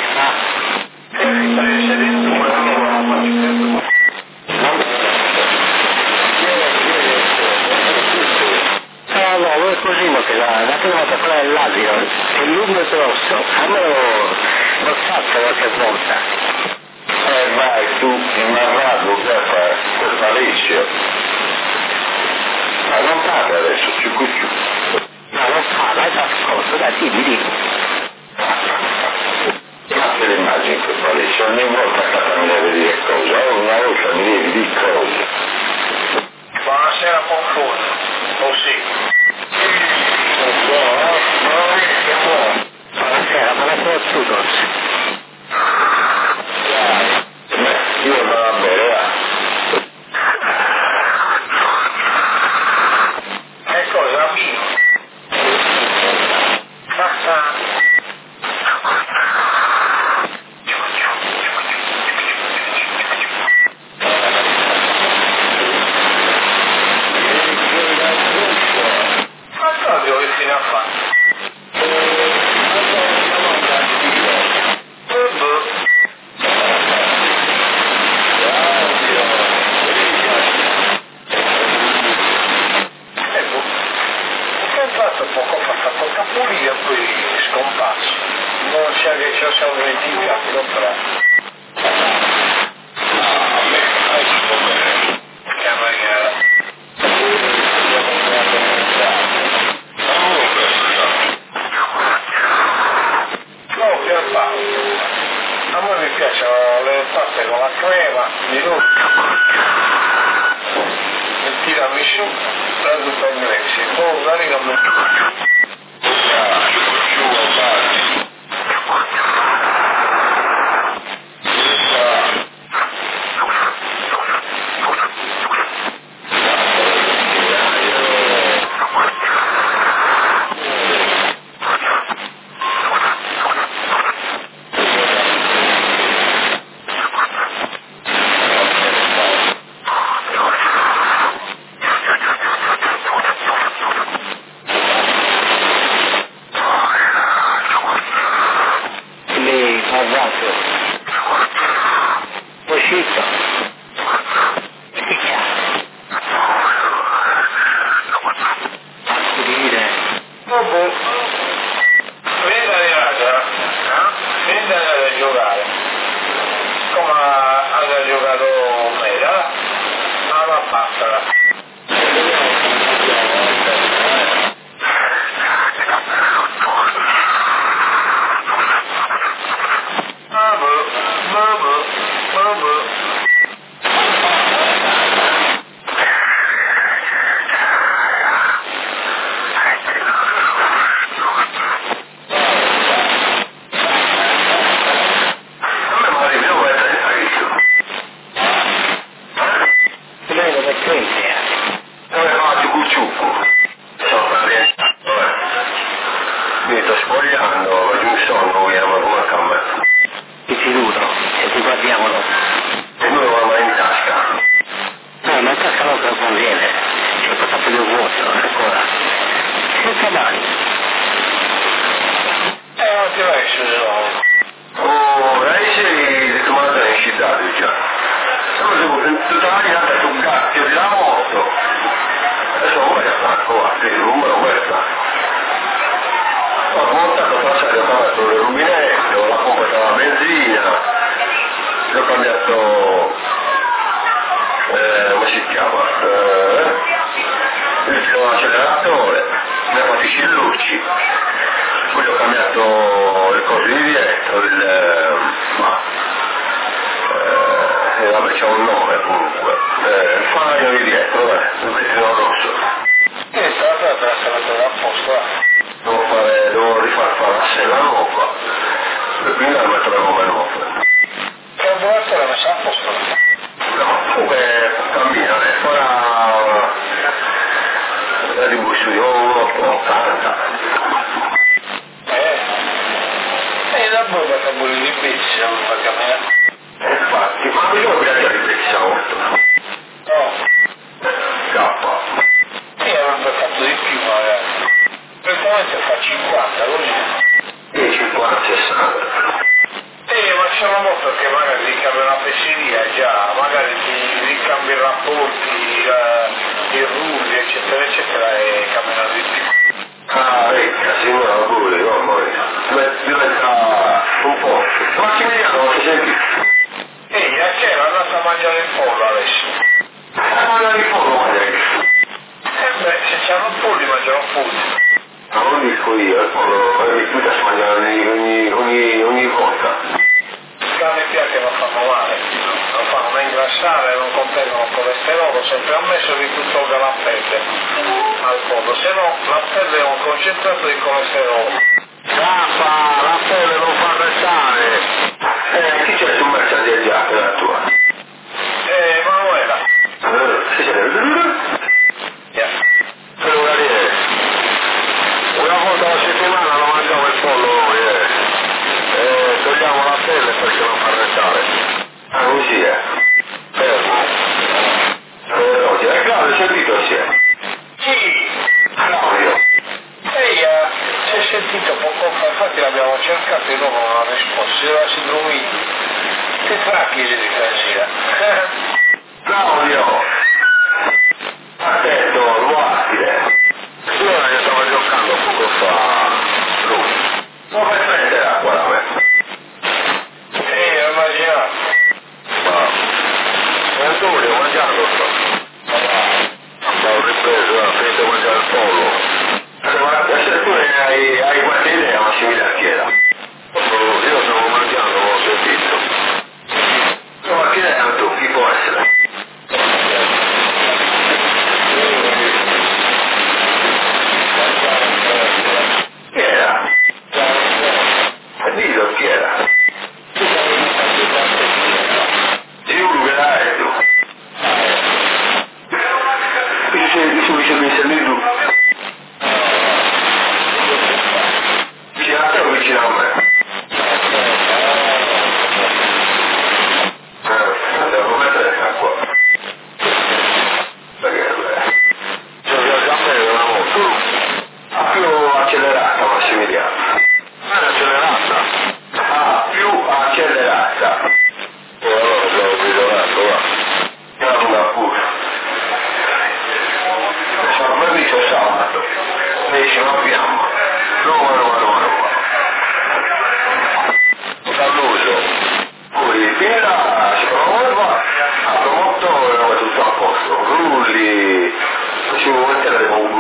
No, voi così, che la prima volta quella dell'asino, che il lungo è grosso, a me l'ho fatto qualche volta. Vai tu, immarrato, questa liscia. Ma non parla adesso, ci cucciu. No, non parla, è nascosto, dai, dimmi. Ma te l'immagini questa liscia, ogni volta a casa mi deve dire cose, una volta mi devi dire cose. Buonasera Confuso, oh sì. Buonasera a tutti. Io vado a bere, Che cosa, vino? Ma che fine ha fatto? Poco fa fatto capolino e poi scomparso. Non c'è che ci siamo dimenticati, lo farà. Che maniera. No, Pierpaolo. A me mi piacciono le paste con la crema, di nuovo. Il tiramisù, la zuppa inglese. Oh, dai, non mi... basta.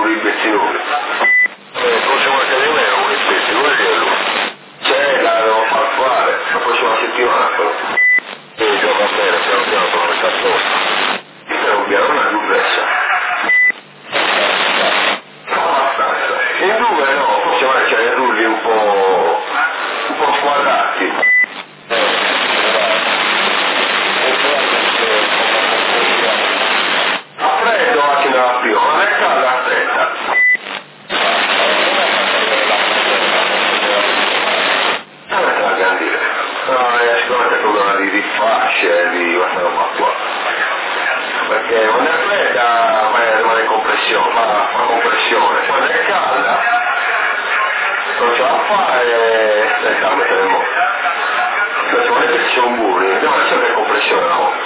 di pezzi nuovi. Forse qualche di me non li pezzi, vuoi dirlo? La devo far fare, la prossima settimana però. E gioca bene, piano piano sono messa a posto. Piano piano non è complessa. No, abbastanza. In due no, forse magari c'è i rulli un po' squadrati. A freddo anche nella più, ma nel caldo a fredda. La candela. No, è sicuramente il problema di fasce, di questa roba qua. Perché quando è fredda rimane in compressione, fa compressione. Quando è calda non ce la fa e stai a mettere in moto. Cioè, se volete ci sono burri, devono essere sempre in compressione la moto.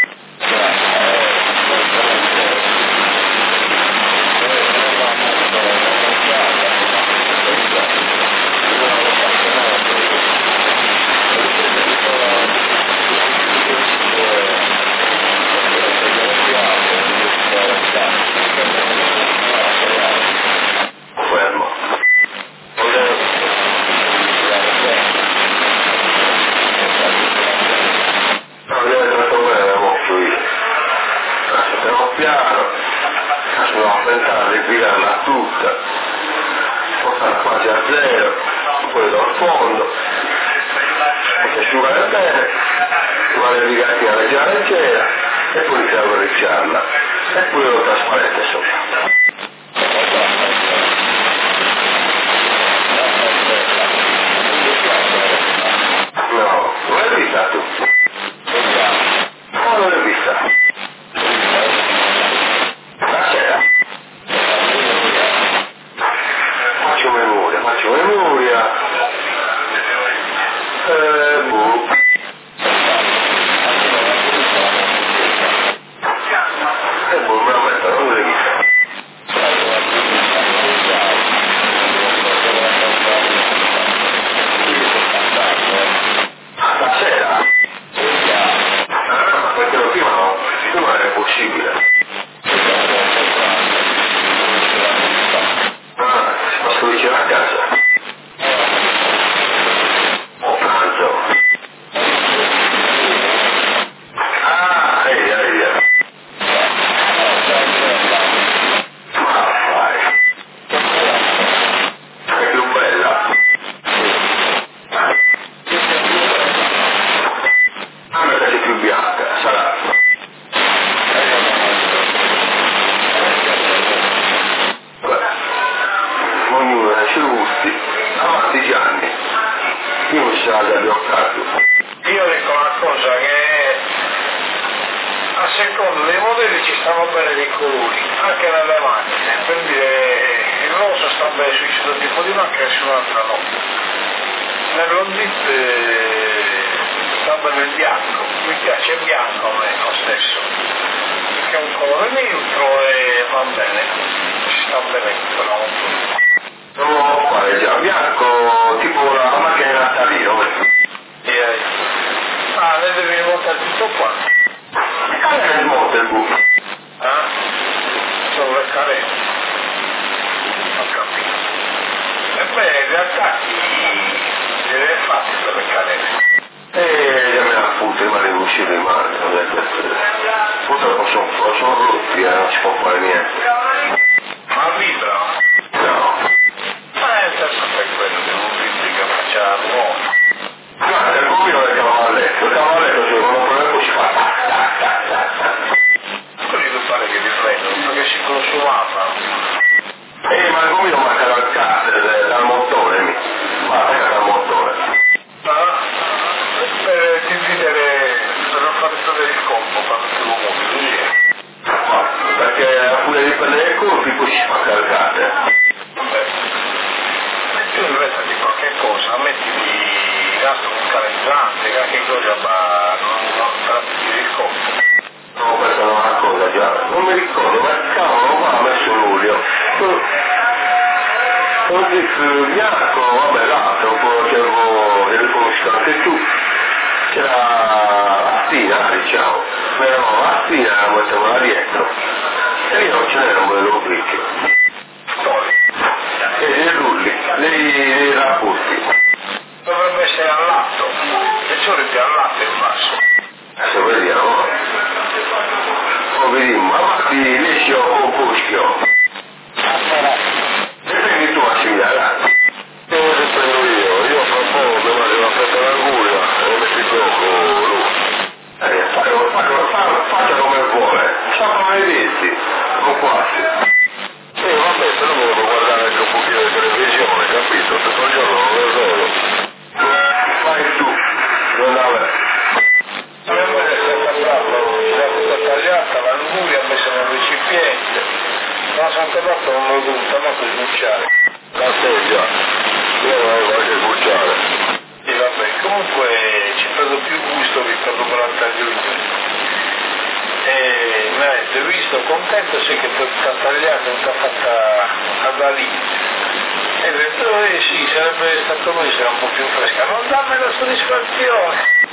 E poi iniziamo a ricciarla e poi lo trasparente sopra. No, non l'hai vista tu? No, non l'hai vista. La sera. Faccio memoria. E io non ce n'era un modello bricchio. rischio. Vedi tu a segnalare. Io ti prendo io fra un po' mi mangio una fetta d'anguria e metti il gioco lui. Faccia come vuole, sa come hai visti, con quasi. Vabbè, però mi devo guardare anche un pochino di televisione, capito? Tutto il giorno non lo vedo. Fai tu, non la vedo. La mia moglie è stata brava, l'ha tutta tagliata, l'anguria messa nel recipiente, ma sono tornato non l'ho dovuta manco sbucciare. La seggia, io non avevo anche sbucciare. E vabbè, comunque ci prendo più gusto che quando me la taglio io. E mi ha detto, visto, contento sei che ti ho tagliato, ti ho fatta all'inizio. E ho detto, sì, sarebbe stato lui, sarà un po' più fresca. Non dammi la soddisfazione.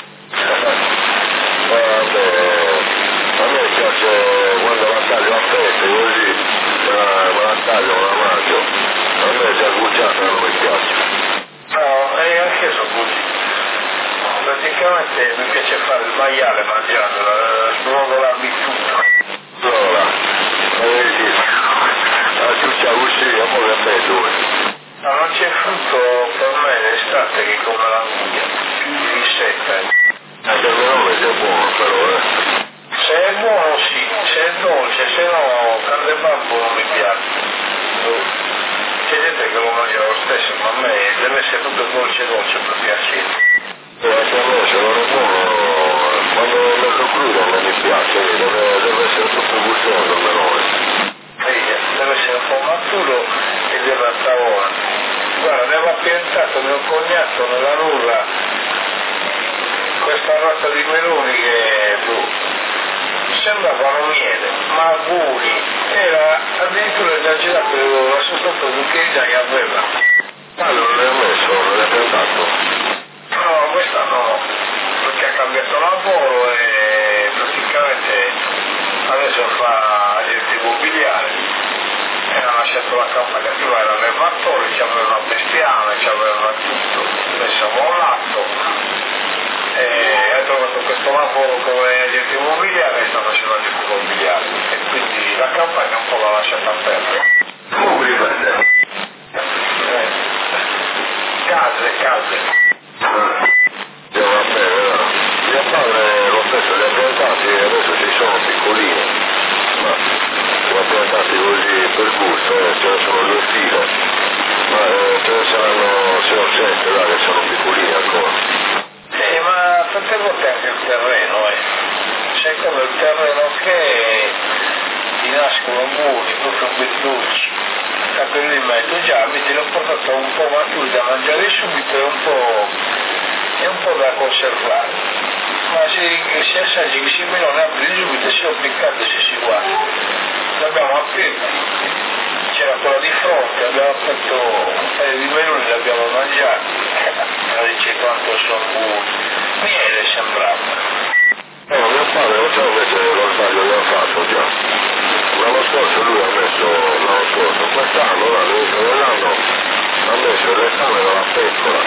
Vabbè, a me piace quando la taglio a fette così, me la taglio, me la mangio. A me già sbucciata non mi piace. No, e anche io sono così. Praticamente mi piace fare il maiale mangiandola, sbrogolarmi tutto. Allora, vedi, la ciuccia uscì, a poi a me due. No, non c'è frutto per me l'estate che come l'anguria, più di sette. Per me non è buono però, Se è buono sì, se è dolce, se no carne bambo non mi piace. C'è gente che lo mangia lo stesso, ma a me deve essere tutto dolce per piacere. Anche a me se non è buono, quando lo so crudo non mi piace, deve essere tutto gustoso il melone. Deve essere un po' maturo e deve andare ora. Guarda, aveva piantato mio cognato nella nulla questa razza di meloni che sembravano miele, ma buoni, era addirittura esagerato la sostanza zucchina che aveva. Ah, non le ha messo, non le ha piantato? No, questa no, perché ha cambiato lavoro e praticamente adesso fa agente immobiliare e ha lasciato la campagna, prima era all'elevatore, c'aveva una bestiame, c'aveva tutto, adesso ha mollato. E ha trovato questo lavoro come agente immobiliare e sta facendo agente immobiliare e quindi la campagna un po' l'ha lasciata perdere. Come ripete? Case. Va bene, no. Mio padre lo stesso li ha piantati e adesso ci sono piccolini, ma li ha piantati così per gusto, ce ne sono due file, ma ce ne saranno 6 o 7 là che sono piccolini ancora. Ma tante volte anche il terreno, c'è come il terreno che ti nascono buoni, proprio ben dolci. Da quello in mezzo già mi te l'ho portato un po' maturi da mangiare subito e un po' da conservare. Ma se assaggi che si melone apri subito si sono piccati e si guarda. L'abbiamo aperti, c'era quella di fronte, abbiamo aperto un paio di meloni, li abbiamo mangiati. Dice quanto sono buoni. Miele sembrava. No, mio padre lo so invece lo sbaglio che ha fatto già. L'anno scorso lui ha messo, quest'anno, all'inizio dell'anno, ha messo il restame della pecora.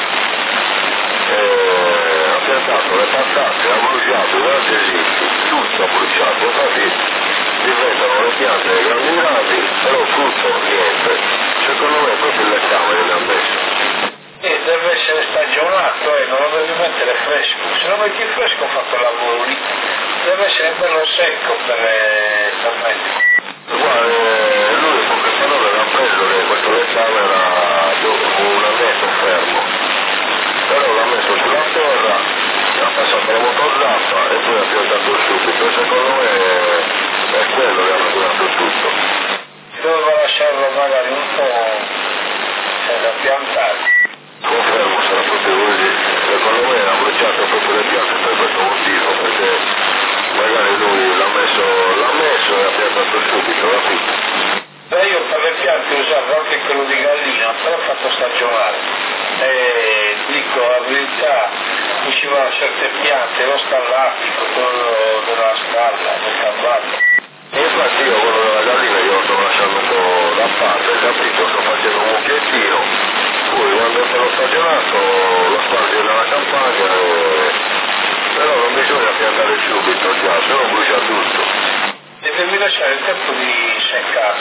Ha piantato le patate, ha bruciato i basilici, tutto ha bruciato, infatti diventano le piante grandi, però frutto niente. Secondo me è proprio il lettame che le ha messo. Deve essere stagionato, non lo devi mettere fresco. Se lo metti fresco fa quel lavoro lì. Deve essere bello secco per mettere. Guarda, lui in poche parole l'ha preso che questo lettame era un annetto fermo. Però l'ha messo sulla terra, ha passato la motozappa e poi ha piantato subito. Secondo me è quello che ha maturato tutto. Doveva lasciarlo magari un po' da piantare. Confermo, sarà proprio così. Secondo me ha bruciato proprio le piante per questo motivo, perché magari lui l'ha messo e ha piantato subito, capito? Io per le piante usavo anche quello di gallina, però fatto stagionare. E dico la verità, mi ci vanno certe piante, lo stallatico, quello della stalla, del cavallo. E infatti io quello della gallina io lo sto lasciando un po' da parte, capito? Sto facendo un mucchiettino, poi quando è stato stagionato lo spargo nella campagna però non bisogna piantare subito già, se no brucia tutto. Devi lasciare il tempo di seccare.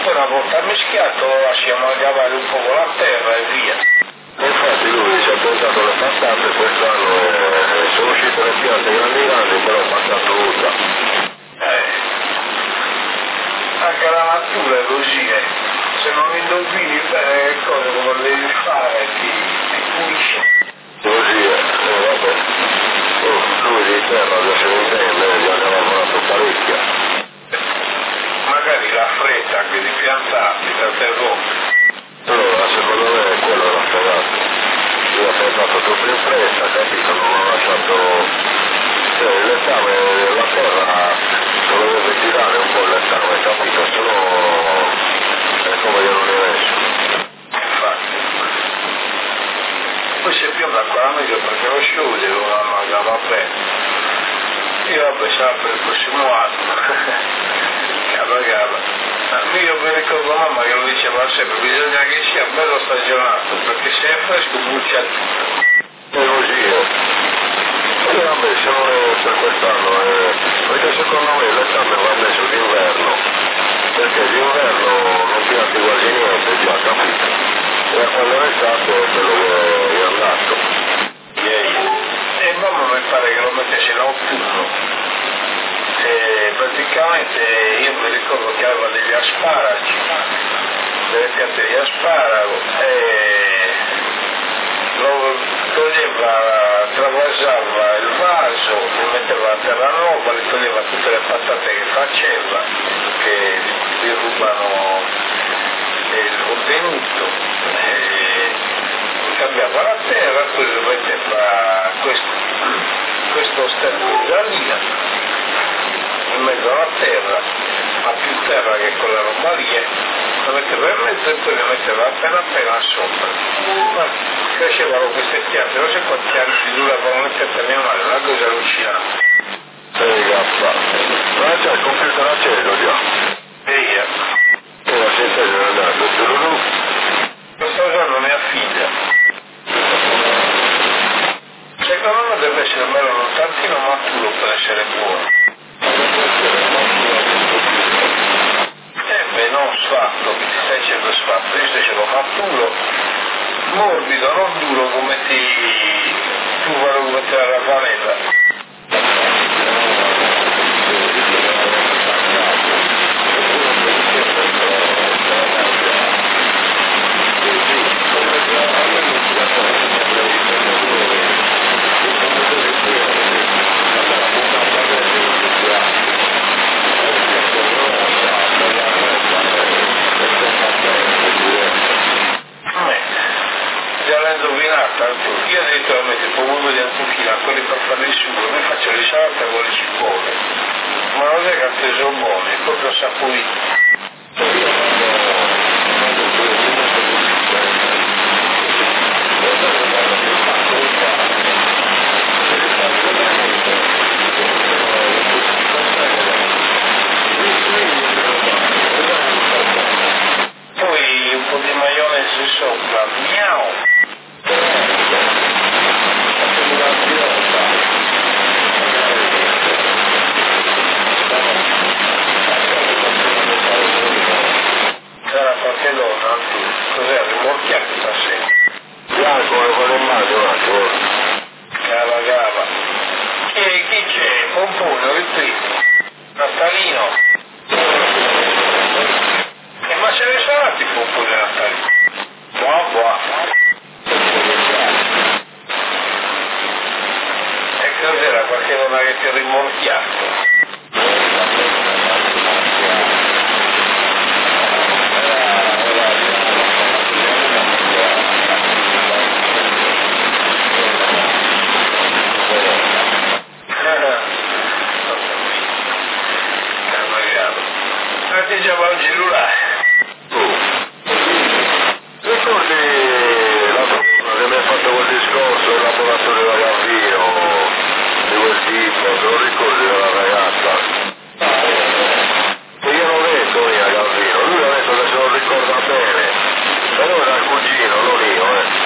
poi una volta mischiato lo lasciamo cavare un po' con la terra e via. Infatti lui si è portato le patate quest'anno e sono uscite le piante grandi, però passata tutta. Anche la natura è così, se non indovini bene che cosa volevi fare ti pulisce. Così vabbè. Lui di terra già se ne intende, gli ha lavorato parecchia. Magari la fretta anche di piantarti da terrore. Allora, secondo me quello l'ha fregato. Lui ha pensato troppo in fretta, capito? Non ha lasciato... Cioè, l'esame della terra lo deve tirare un po' l'esame, capito? Se no è come io non ne esce. Infatti. Poi si è più ancora meglio perché lo scioglie con la maga, vabbè. Io vabbè sarà per il prossimo anno. Cava. Io mi ricordo mamma che lo diceva sempre, bisogna che sia bello stagionato, perché se è fresco brucia tutto. È così, E vabbè, se non è per quest'anno, perché secondo me l'esame va messo d'inverno, perché d'inverno non pianti quasi niente, già capito? E quando è estate è quello che è andato. E mamma mi pare che lo mettesse in autunno. Praticamente io mi ricordo che aveva degli asparagi, delle piante di asparago e lo toglieva, travasava il vaso, li metteva a terra nuova, li toglieva tutte le patate che faceva, che gli rubano il contenuto, cambiava la terra, poi lo metteva questo sterco già lì in mezzo alla terra, a più terra che quella roba lì, lo metteva in mezzo e poi lo metteva appena sopra. Ma crescevano queste piante, non so quanti anni si duravano le piante animali, una cosa allucinante. Ma già il computer acceso già. Via. E la sintesi è andata, giuro. Lo sto usando mia figlia. Secondo me deve essere bello un tantino maturo per essere buono. Non sfatto, che ti stai dicendo sfatto, io sto dicendo maturo, morbido, non duro come tu volevi mettere la vanella. Io addiritturamente pomodoro di antichina, quelli per fare il sugo, noi faccio le salate con le cipolle, ma non è che anche sono buoni, è proprio saporito. Poi un po' di maionese sopra, miau! C'era qualche donna, cos'era, rimorchiato stasera? Bianco, lo vado in mano un attimo. Cava. Chi c'è? Pompuno, il primo. Natalino. Ma ce ne saranno i pomponi Natalino? Buah. E cos'era qualche donna che ti ha rimorchiato? Atteggiava il cellulare. Ricordi la persona che mi ha fatto quel discorso del laboratorio da Gavino, di quel tipo, te lo ricordi della ragazza? E io l'ho detto a Gavino, lui ha detto che se lo ricorda bene, però era il cugino, non io,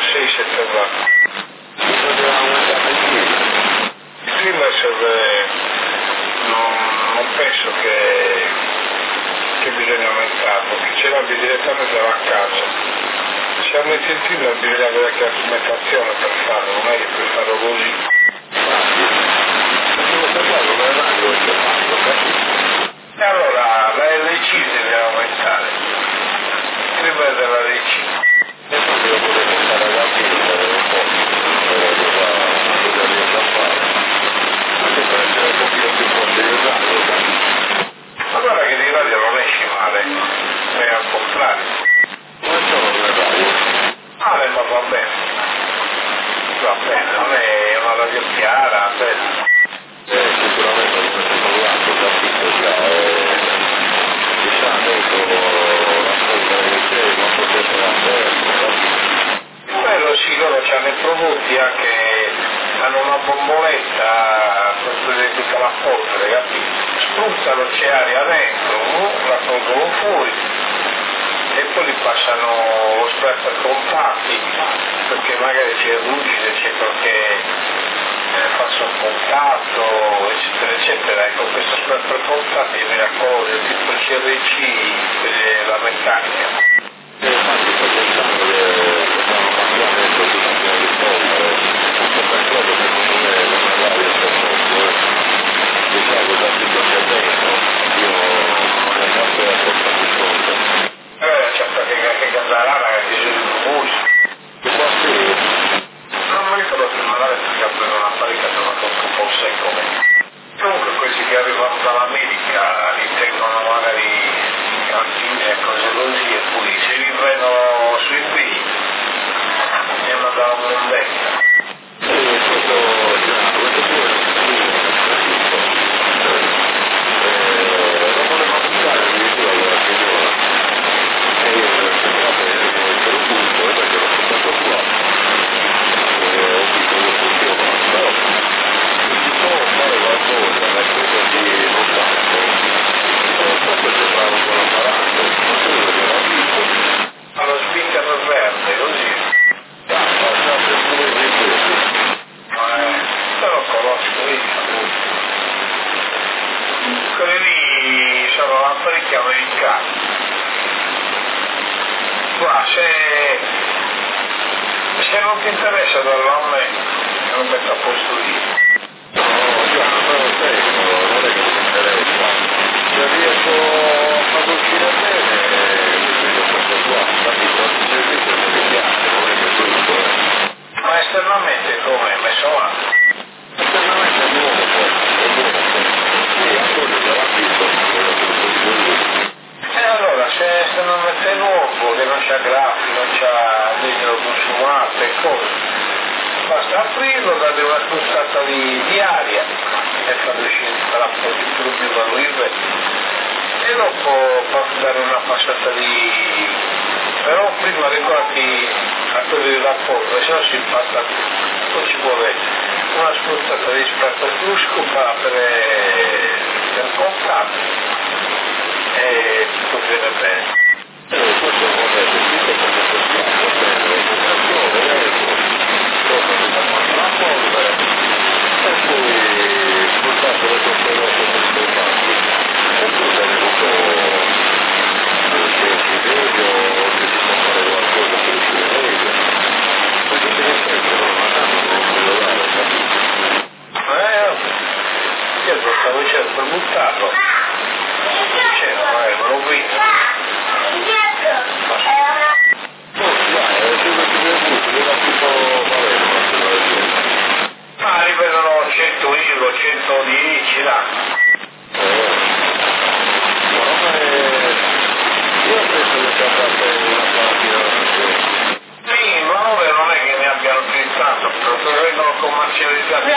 6-7 watt. Il trimmer serve, non penso che bisogna aumentarlo, chi ce l'abbia direttamente va a casa. Se aumenti il trimmer bisogna avere anche la strumentazione per farlo, non è che puoi farlo così. E allora la LC deve aumentare, il trimmer della LC. Ma guarda che di radio non esci male, è al contrario. Male ma va bene, non è una radio chiara, bella. Sicuramente come si è parlato, capito già, Quello sì, loro hanno i prodotti anche, hanno una bomboletta per tutta la polvere, capito? Spruzzano, c'è aria dentro, la tolgono fuori e poi li passano lo spread compatti perché magari c'è ruggine, c'è qualche faccio un contatto, eccetera, eccetera. Ecco, questo spread per contatti mi raccoglie tipo il CRC, la meccanica. Infatti sto pensando che possiamo cambiare questo di risolvere, per quello secondo me la radio è perfetto, diciamo da tutto che dentro, io non è fatto la cosa di fronte. Certo che Casarana che dice di musica. Che può essere? Non mi ricordo se magari si aprono una fabbrica di una cosa un po' secco. Comunque questi che arrivano dall'America li tengono magari cantine e cose così e poi se li prendono su eBay ne mandano un mondetta. Questo non voleva buttare addirittura quella signora e io sembrava bene per un punto e perché l'ho portato qua ho visto che funziona però si può fare qualcosa la cosa di non tanto non so se sembrava un buon apparato ma quello che l'ho visto Allo speaker verde così sempre pure dei voti però conosco io quelli lì sono apparecchi americani. Qua se non ti interessa darlo a me non metto a posto io. no, già, però serio, non è che mi interessa se riesco a farlo uscire bene vedo questo qua capito? Il servizio non mi piace non è che tutto Ma esternamente come? Messo là? esternamente è nuovo sì, ancora già l'ha visto quello che lo dico io E allora se esternamente è nuovo, che non c'ha grafi, non c'ha legno consumato e cose, basta aprirlo, date una spruzzata di aria e fate uscire tutta un po' più valore e dopo fate dare una passata di... però prima ricordati a quelli della polvere, se no si passa, poi ci vuole una spruzzata di spray brusco per contatto e tutto viene bene. questo non è sentito come possiamo prendere l'educazione cosa mi fa fare la polvere e poi sfruttate le cose rotte per sfruttarli e poi è venuto che si vede o che si può fare qualcosa per uscire meglio perché se ne sempre non mandano non voglio dare capito? Io lo stavo dicendo per buttarlo me l'ho visto ma rivedono 100 euro, 110 là io penso che sia stata una partita sì, ma non è che ne abbiano più tanto perché vengono commercializzati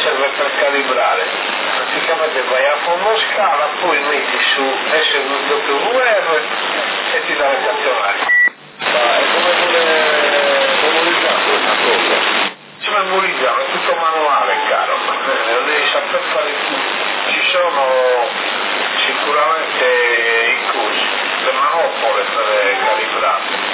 serve per calibrare. Praticamente vai a fondo scala, poi metti su SWR e ti dà le stazionarie. Ma è come memorizzato una cosa? Si memorizza, è tutto manuale, caro. Devi saper fare tutto. Ci sono sicuramente i corsi, le manopole per calibrare.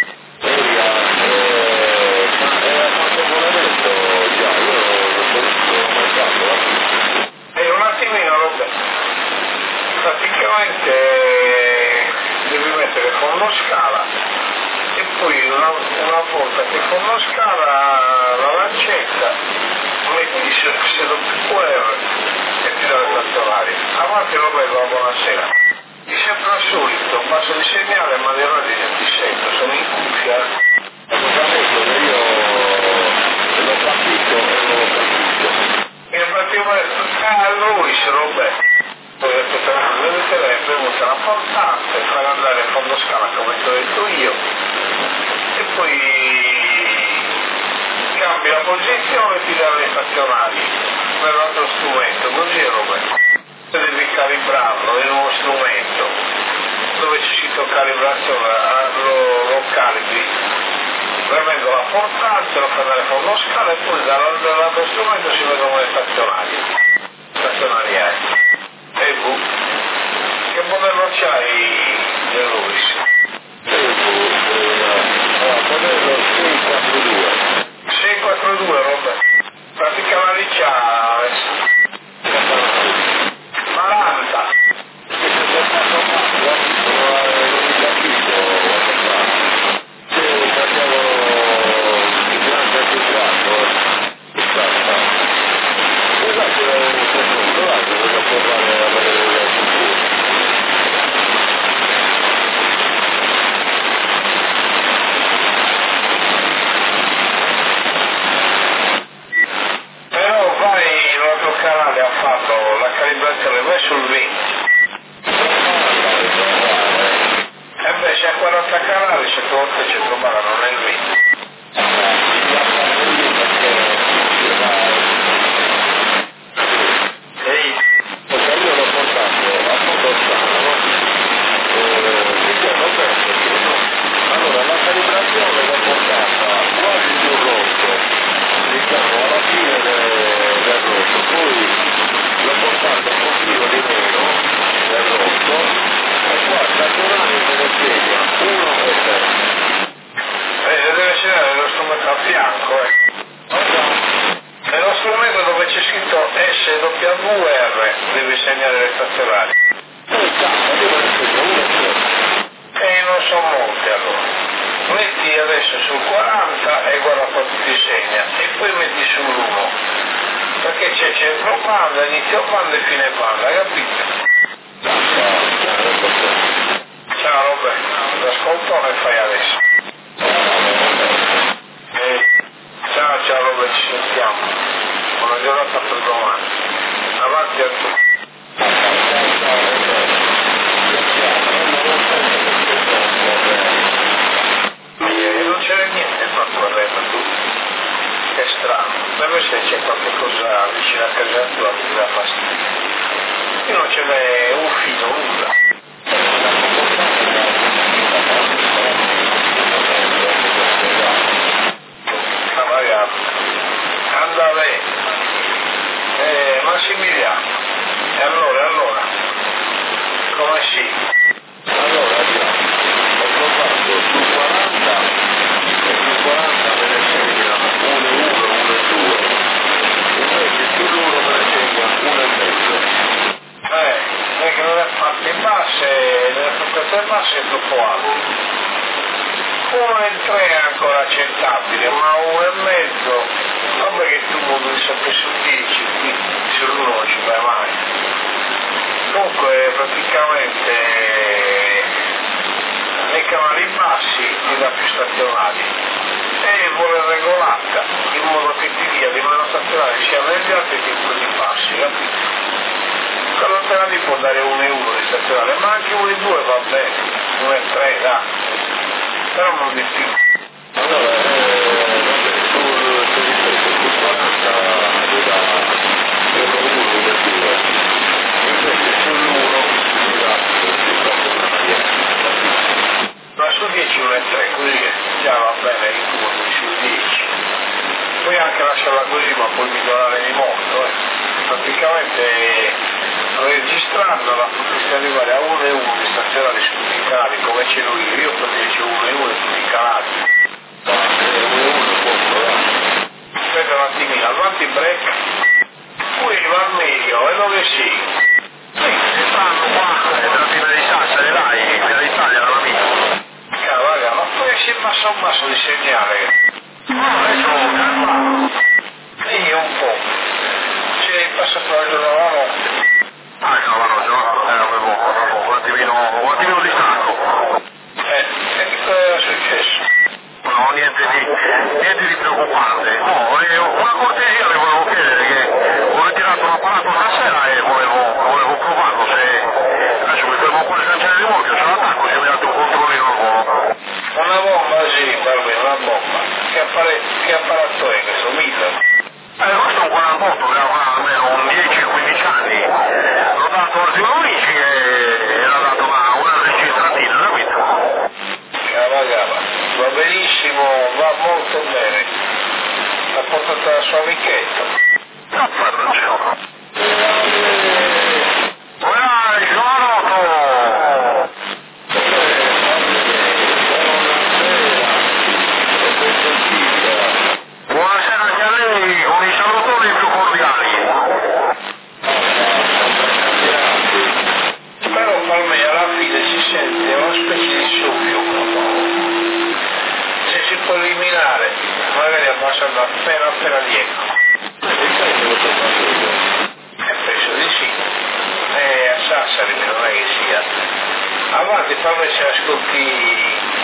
Un attimino, praticamente devi mettere fondo scala e poi una volta che fondo scala la lancetta metti SWR e ti dà le stazionarie. Avanti Roberto, buonasera. Mi sembra al solito, passo di segnale ma le radio non ti sento, sono in cuffia. Io l'ho capito e non l'ho capito. E lui se Roberto vedete è venuta la portante, fare andare a fondo scala come ti ho detto io e poi cambi la posizione e ti dà le stazionarie nell'altro strumento, così è Roberto. Devi calibrarlo in uno strumento dove c'è scritto calibrazione, lo calibri premendo la portante, lo fai andare a fondo scala e poi dall'altro strumento si vedono le stazionarie e che modello c'hai del Luis? Modello 642 Roberto, pratica la riccia 40. Vai sul 20 e beh se a 40 canali 100 volte 100 bara non è il 20 ehi perché io l'ho portato a fondo scala allora la calibrazione l'ho portata quasi sul rotto diciamo alla fine del rotto poi l'ho portato un pochino di meno del rotto e qua stazionare me ne segna 1 e 3 deve essere lo strumento a fianco nello strumento dove c'è scritto SWR devi segnare le stazionarie e non sono molti allora metti adesso sul 40 e guarda quanto ti segna e poi metti sull'1 perché c'è centro banda, inizio banda e fine banda, capito? Ciao Roberto, l'ascolto e fai adesso. Ciao Roberto, ci sentiamo. Buona giornata per domani. Avanti a tutti. Non c'era niente qua correndo tu. Che strano, deve se c'è qualche cosa vicino a casa tua che ti dà fastidio. Qui non ce n'è un filo, nulla. Magari andava Massimiliano e allora come sì? allora ho provato sul 40 e sul 40 me ne segna 1 e 1, 1 e 2 invece sull'1 me ne segna 1 e mezzo perché non è fatto in basse, nelle frequenze basse è troppo alto. 1 e 3 è ancora accettabile, ma 1 e mezzo, vabbè che tu moduli sempre su 10, qui sull'1 non ci vai mai. Comunque praticamente nei canali bassi ti dà più stazionari e vuole regolata in modo che ti dia di meno stazionari sia negli altri che in quelli bassi, capito? Quello te la lì può dare 1 e 1 di stazionale, ma anche 1 e 2 va bene, 1 e 3 dai, però non di più. allora sul 40 mi dà lasciarla così, ma poi migliorare di molto. Praticamente registrandola potresti arrivare a 1 e 1 di stazionari su tutti i canali, come ce l'ho io dicevo 1 e 1 su tutti i canali. Aspetta un attimino, avanti break, qui va al meglio, e dove sì? Sì, stanno qua, tra Pina di Sassari, dai, Pina d'Italia, la mia. Raga, ma poi si è basso un basso di segnale. Adesso, sì, un po'. C'è passato la giornata la notte. Cavolo, avevo un attimino di stanco. E che cosa era successo? No, niente di preoccupante. No, una cortesia le volevo chiedere, che ho ritirato un apparato stasera e volevo provarlo, se adesso mi fermo qua il cancello di rimorchio, se l'attacco si vede un controllino al volo. Una bomba, sì, Barbino, una bomba. Che apparato è questo? 1000? Questo è un 48 che avrà almeno 10-15 anni. L'ho dato al primo amici e era dato una registratina, capito? Va benissimo, va molto bene. Ha portato la sua amichetto. Buonasera anche a lei, con i salutori più cordiali. Però per me alla fine si sente una specie di soffio. Se si può eliminare, magari abbassando appena dietro. Penso di sì. A Sassari non è che sia. Avanti, fammi se ascolti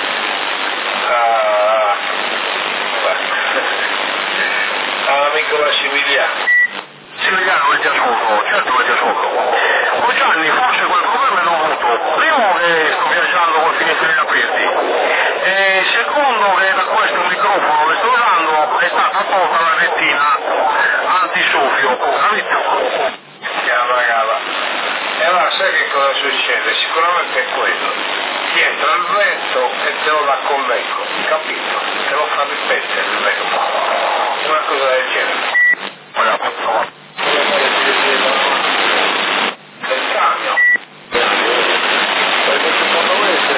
all'amico Massimiliano. Massimiliano, ti ascolto, certo che ti ascolto. Oh Gianni, forse quel problema è dovuto. Primo che sto viaggiando con finestrini aperti. E secondo che da questo microfono che sto usando è stata tolta la rettina antisoffio, capito? E allora sai che cosa succede? Sicuramente è quello. Ti entra il vento e te lo dà con l'eco, capito? Te lo fa ripetere il vento. Una cosa del genere. Del camion. Perché secondo me se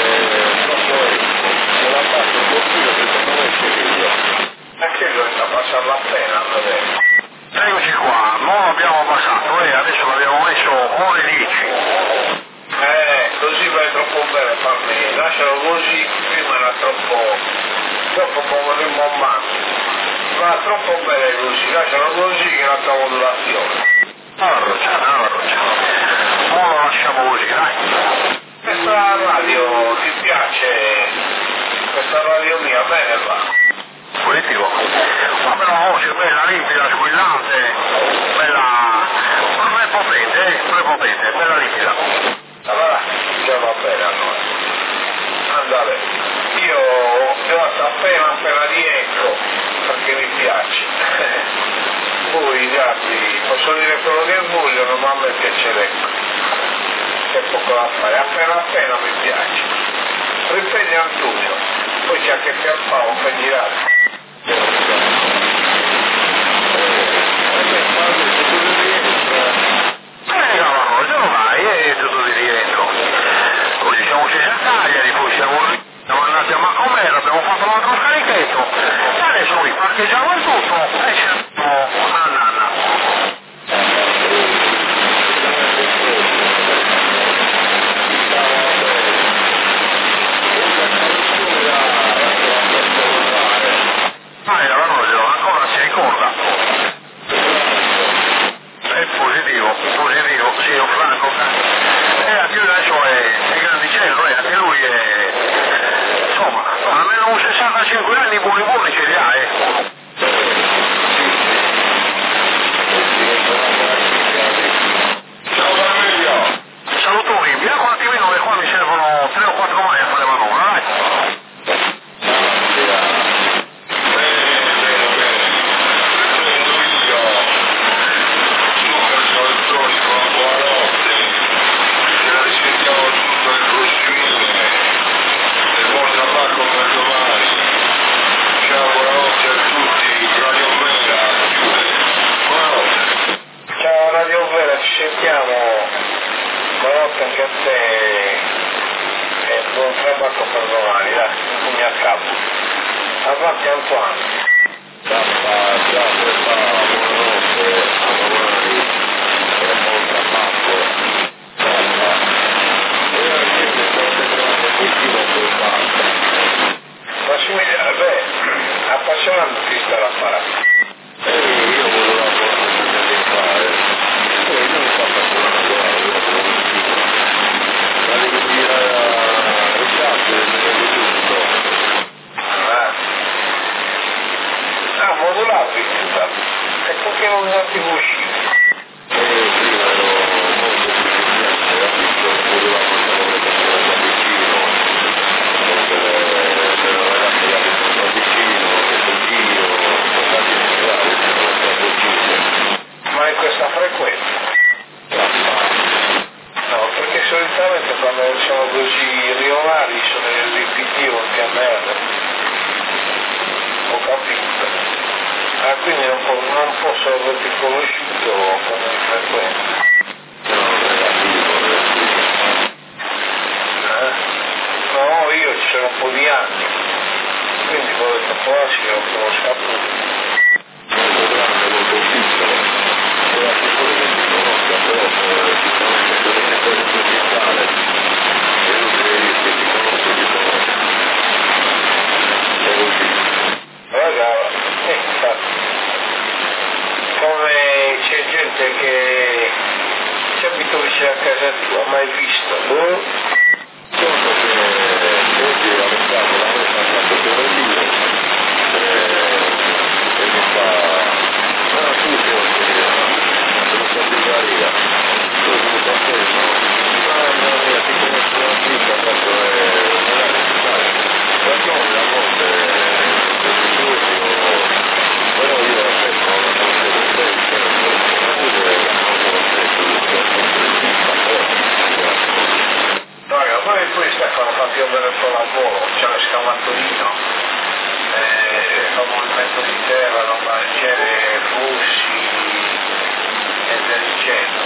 la passa un pochino, secondo me si vede. Perché bisogna passarla appena, vedere. Eccoci qua, non l'abbiamo passato, adesso l'abbiamo messo ore 10. Così vai troppo bene per me, lascialo così, prima era troppo bombardante. Va troppo bene così, lascialo così che l'altra modulazione. Allora, ora lo lasciamo così, dai. Questa radio ti piace? Questa radio mia, bene va. Positivo. Ma per una voce bella, limpida, squillante, bella, prepotente, bella limpida. Allora, già va bene a noi. Andate, io devo appena dietro, perché mi piace. Voi gatti, posso dire quello che vogliono, ma a me piacerebbe. C'è poco da fare, appena mi piace. Ripeti Antonio, poi c'è anche Pierpaolo per girare. Dove vai? E tutto di rientro. Oggi siamo scesi a Cagliari, poi siamo andati a Macomero, abbiamo fatto un altro scarichetto. E adesso qui parcheggiamo il tutto e siamo a Nanna. Ancora si ricorda. È positivo, sì, è un Franco. Anche lui adesso è grandicello, anche lui è, insomma, almeno un 65 anni buoni ce li ha, Salutoni, mi raccomando un attimino che qua mi servono 3 o 4 mani a fare manovra, dai. Ciao, buonanotte a tutti. un trabacco per domani, dai, mi a capo. Avanti Antoine. Già buonanotte, a domani, buon trabacco. Massimiliano, beh, appassionante ti sta la fare. Io volevo fare, non sto appassionato, ma devo dire Riccardo, tutto. Modulato, e perché non mi dati uscire? Sì, ero molto difficile, ho visto che voleva portare le persone da vicino, per la ragazza che abita vicino, che Dio, portati in strada, sono stato ucciso. Ma in questa frequenza? No, perché solitamente quando sono così rionali sono i ripetitivi anche a merda. Ho capito. Quindi non posso averti conosciuto come frequenza. No, io ci sono un po' di anni, quindi volete quasi lo conosco appunto. Molto piccolo, però sicuro che si conosca, però si conosce delle cose principali, e non credi che si conosce, è così. Guarda, come c'è gente che ci abita vicino a casa tua, mai visto? Solo che oggi ha pensato la nostra fatto per il Dio, e mi fa, ma tu forse, non so Bulgaria, tu mi fa questo, mamma mia, ti conosco la vita, tanto è magari si sa, da noi a volte, però io aspetto una cosa del tempo, poi Stefano fa piovere il suo lavoro, c'è lo scavatolino, fa movimento di terra, non mangiare flussi e via dicendo.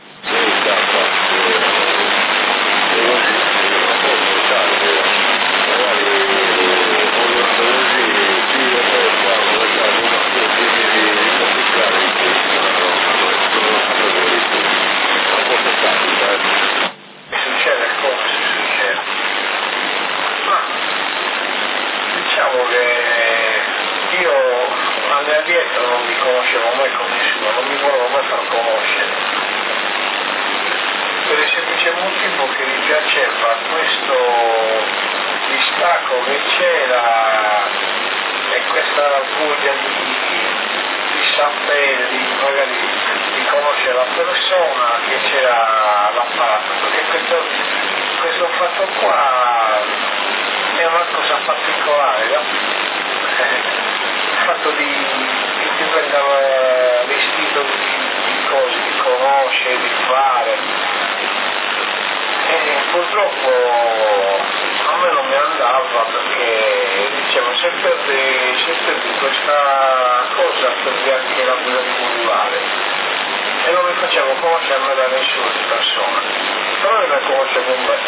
Succede come si succede. Ma diciamo che io anni addietro non mi conoscevo mai con nessuno, non mi volevo mai far conoscere. Per il semplice motivo che mi piaceva questo distacco che c'era e questa voglia di sapere, magari di conoscere la persona, che c'era l'apparato, perché questo fatto qua è una cosa particolare, no? Il fatto che ti venga l'istinto di cose, di conoscere, di fare. E purtroppo a me non mi andava perché dicevo se perdi questa cosa perdi anche la guida di modulare e non mi facevo conoscere da nessuna persona, però io ne conoscevo un bel.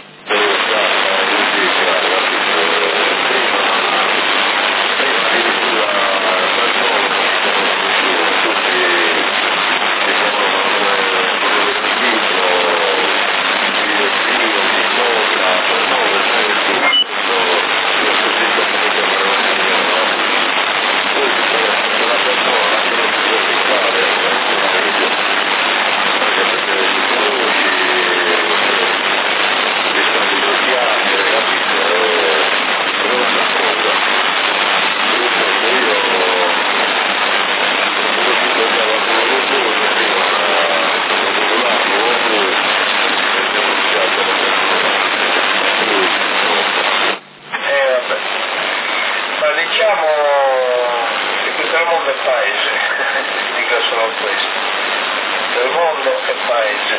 Diciamo che tutto il mondo è paese, dico solo questo, tutto il mondo è paese.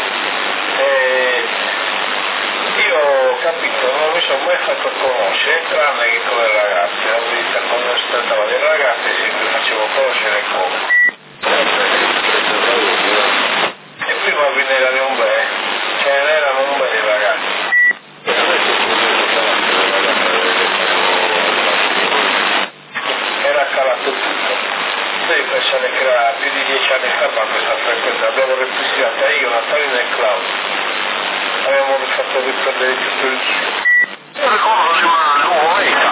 Io ho capito, non mi sono mai fatto conoscere, tranne che con le ragazze, la verità quando aspettavo le ragazze sempre facevo conoscere come. E prima ve ne erano un bel, ce ne erano un bel di ragazzi. ma questa frequenza l'abbiamo ripristinata io, Natalina e Claudio. Abbiamo fatto riprendere tutto il giro. Io ricordo di una nuova vita.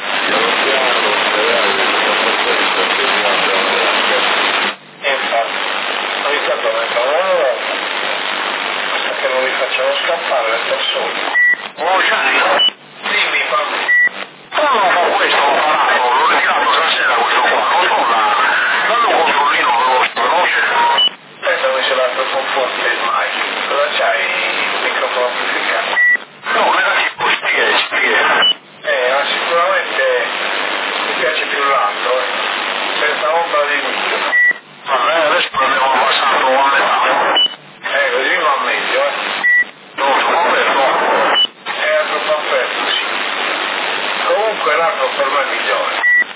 E infatti, ogni tanto ne fanno basta che non li facciamo scappare le persone. Oh Gianni, Dimmi, fammi. come con questo ho parlato, l'ho ritirato stasera questo qua, non so danno un controllino grosso, veloce. Aspetta, mi ce l'ha troppo forte il mic. Cosa c'hai il microfono amplificato? No, negativo, spieghi. Ma sicuramente mi piace più l'altro, senza ombra di dubbio. Vabbè, adesso abbiamo passato a metà. Così va meglio, Non sono aperto. È troppo aperto, sì. Comunque l'altro per me è migliore.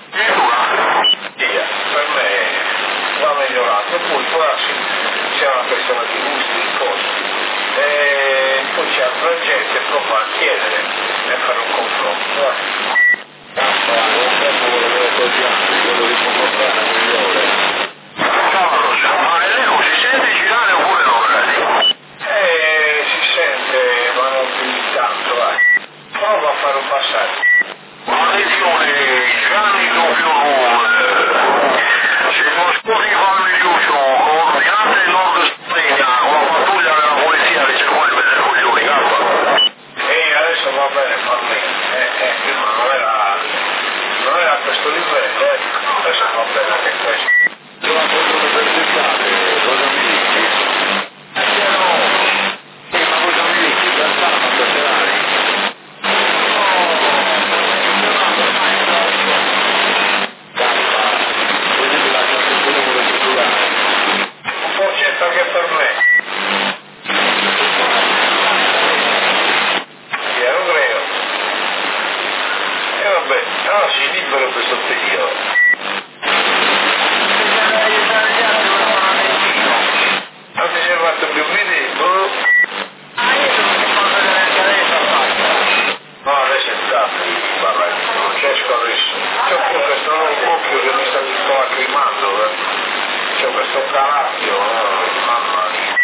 Via, per me va migliorato, poi può darsi c'è una persona di gusti, di cose. E poi c'è altra gente proprio a chiedere e fare un confronto. Ma l'eco si sente girare oppure no, ragazzi? Si sente, ma non più di tanto, vai. Prova a fare un passaggio. Attenzione, Gianni doppio se non sposi fammi chiuso, coordinate Nord Spagna, con la pattuglia della polizia che c'è qua di vedere coglioni, calma. Adesso va bene, fammi. Prima non era a questo livello, adesso va bene anche questo. Un po' certo anche per me. Non credo. E vabbè, però si libero questo periodo. Non ti sei fatto più video? No, adesso è tardi, guarda, non riesco adesso. C'ho qui questo nuovo occhio che mi sta tutto lacrimando, C'ho questo carattio, mamma mia.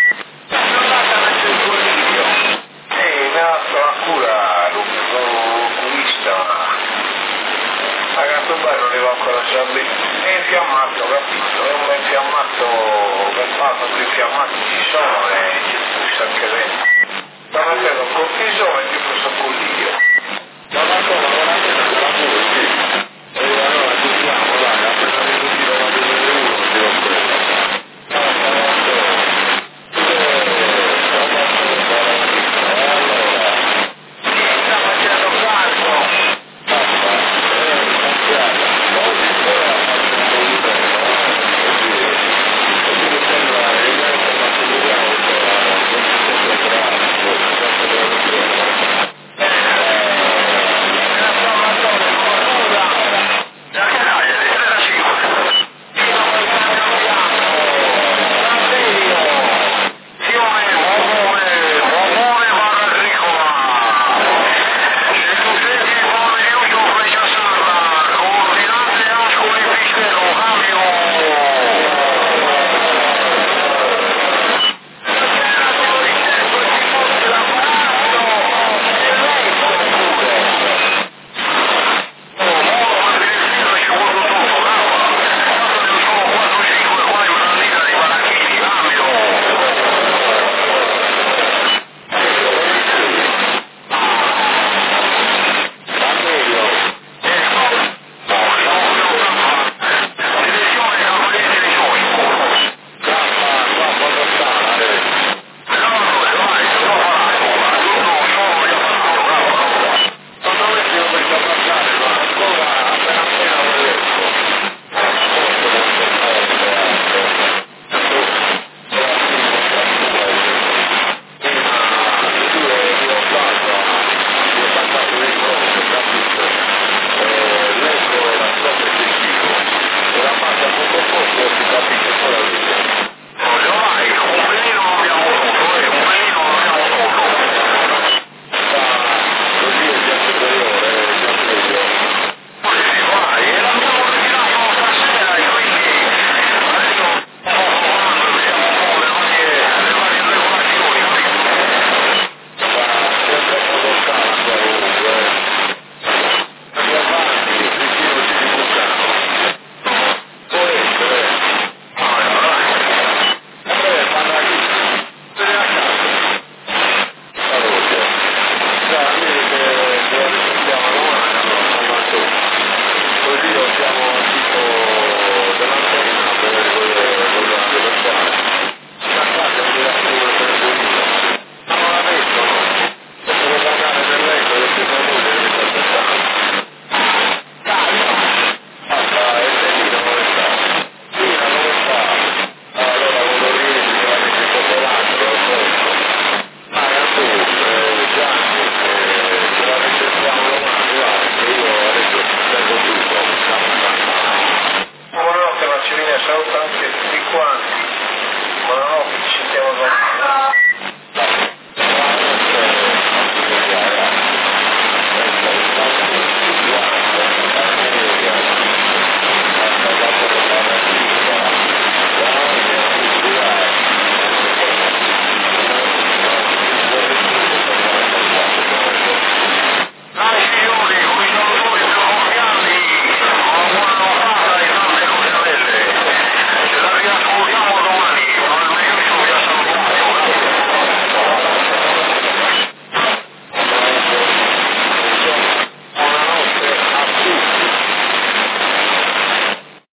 Mi ha dato la cura l'oculista, ma ragazzo bello non arriva ancora a sapere. È infiammato, capito? È un infiammato, per fatto che infiammati ci sono e ci puzza anche dentro. Sta mettendo un cortisone e ti questo